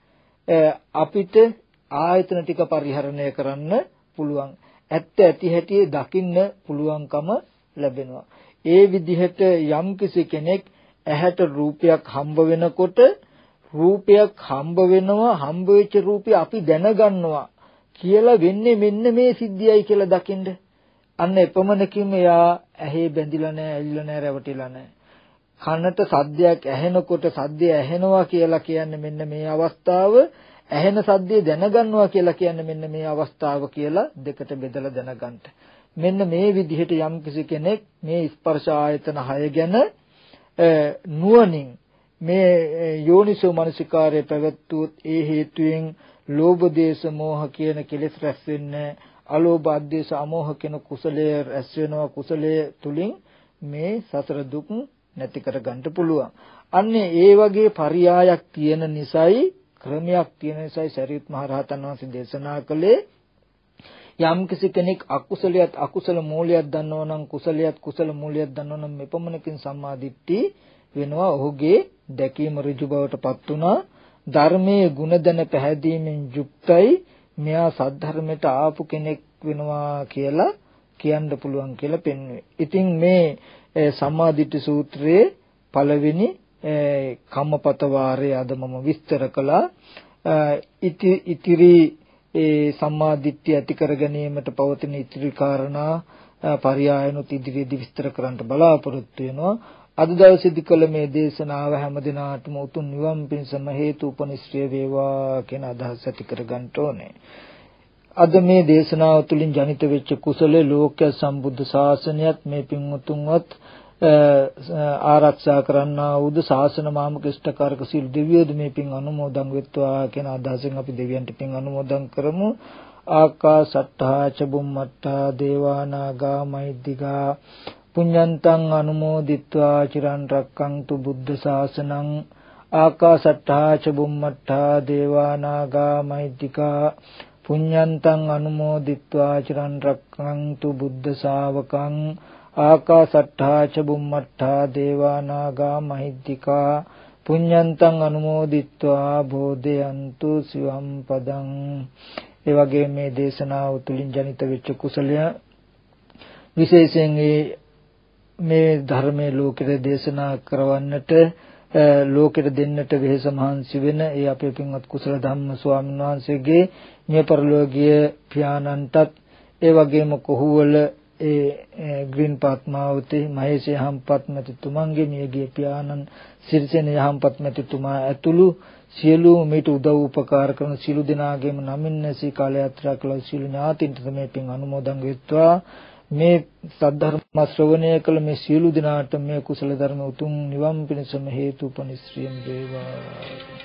අපිට ආයතන ටික පරිහරණය කරන්න පුළුවන්. ඇත්ත ඇති හැටි දකින්න පුළුවන්කම ලැබෙනවා. ඒ විදිහට යම්කිසි කෙනෙක් ඇහැට රූපයක් හම්බ වෙනකොට රූපයක් හම්බ වෙනවා, හම්බ වෙච්ච රූපය අපි දැනගන්නවා කියලා වෙන්නේ මෙන්න මේ සිද්ධියයි කියලා දකින්න. අන්න එපමණකින් එයා ඇහි බැඳිලා නැහැ, ඇලිලා නැහැ, රැවටිලා නැහැ. කනට සද්දයක් ඇහෙනකොට සද්දය ඇහෙනවා කියලා කියන්නේ මෙන්න මේ අවස්ථාව, ඇහෙන සද්දය දැනගන්නවා කියලා කියන්නේ මෙන්න මේ අවස්ථාව කියලා දෙකට බෙදලා දැනගන්න. මෙන්න මේ විදිහට යම්කිසි කෙනෙක් මේ ස්පර්ශ ආයතන 6 ගැන නුවණින් මේ යෝනිසෝ මනසිකාරය පැවැත්වුවොත් ඒ හේතුයෙන් ලෝභ, දේශ, මෝහ කියන කෙලෙස් රැස් වෙන්නේ. අලෝභ, අද්වේෂ, අමෝහ කියන කුසලයේ රැස් වෙනවා. කුසලයේ තුලින් මේ සසර දුක් නැති කර ගන්න පුළුවන්. අන්නේ ඒ වගේ පරියායක් තියෙන නිසායි, ක්‍රමයක් තියෙන නිසායි සරියුත් මහ රහතන් වහන්සේ දේශනා කළේ යම්කිසි කෙනෙක් අකුසලයට අකුසල මූලයක් දන්නවා නම්, කුසලයට කුසල මූලයක් දන්නවා නම් මෙපමණකින් සම්මා දිට්ඨි වෙනවා. ඔහුගේ දැකීම ඍජු බවට පත් වුණා. ධර්මයේ ගුණ දැන පැහැදීමෙන් යුක්තයි. මෙයා සද්ධර්මයට ආපු කෙනෙක් වෙනවා කියලා කියන්න පුළුවන් කියලා පෙන්වුවේ. ඉතින් මේ සම්මා දිට්ඨි සූත්‍රයේ පළවෙනි කම්මපත වාරයේ අද මම විස්තර කළා. ඉතිරි සම්මා දිට්ඨිය ඇති කර ගැනීමට පවතින ඉතිරි කාරණා පරියායනුත් ඉදිරියේදී විස්තර කරන්න බලාපොරොත්තු වෙනවා. අද දවසේදී කළ මේ දේශනාව හැම දිනාටම උතුම් නිවන් පිණසම හේතු උපනිශ්‍රේ වේවා කියන අදහස ඇති කර ගන්න ඕනේ. අද මේ දේශනාව තුළින් ජනිත වෙච්ච කුසලයේ ලෝක සම්බුද්ධ ශාසනයත් මේ පින්වුතුන්වත් ආරක්ෂා කරන්නා වූද ශාසන මාමක ඉෂ්ඨකාරක සිල් දෙවියෝද මේ පින් අනුමෝදන් වෙත්වා කියන අදහසෙන් අපි දෙවියන්ට පින් අනුමෝදන් කරමු. ආකාසට්ඨා ච බුම්මට්ඨා දේවා නාග මහිද්దికා පුඤ්ඤන්තං අනුමෝදිත්වා චිරන් රැක්කන්තු බුද්ධ ශාසනං ආකාසට්ඨා ච බුම්මට්ඨා දේවා නාග මහිද්దికා පුඤ්ඤන්තං අනුමෝදිත්වා චිරන් රැක්කන්තු බුද්ධ ශාවකං ආකාසට්ඨා ච බුම්මට්ඨා දේවා නාග මහිද්దికා පුඤ්ඤන්තං අනුමෝදිත්වා බෝධයන්තු සිවම් පදං. ඒ වගේ මේ දේශනාව තුලින් ජනිත වෙච්ච කුසලය විශේෂයෙන් මේ ධර්මයේ ලෝකෙට දේශනා කරවන්නට ලෝකෙට දෙන්නට වෙහෙස මහන්සි වෙන ඒ අපේ පින්වත් කුසල ධම්ම ස්වාමීන් වහන්සේගේ මේ පරිලෝකීය පියාණන්ටත් ඒ වගේම කොහුවල ඒ ග්‍රීන් පාත්මාවතේ මහේෂ යහම්පත් මැතිතුමන්ගේ මියගිය පියාණන් සිරිසෙන යහම්පත් මැතිතුමා ඇතුළු සියලු මේට උදව් උපකාර කරන සියලු දෙනාගේම නමින් නැසී කාල යාත්‍රා කළ සියලු ඥාතීන්ට මේ පින් අනුමෝදන් වෙත්වා. මේ සද්ධර්ම ශ්‍රවණය කළ මේ සියලු දෙනාට මේ කුසල ධර්ම උතුම් නිවන් පිණසම හේතුපනිශ්‍රියම් වේවා.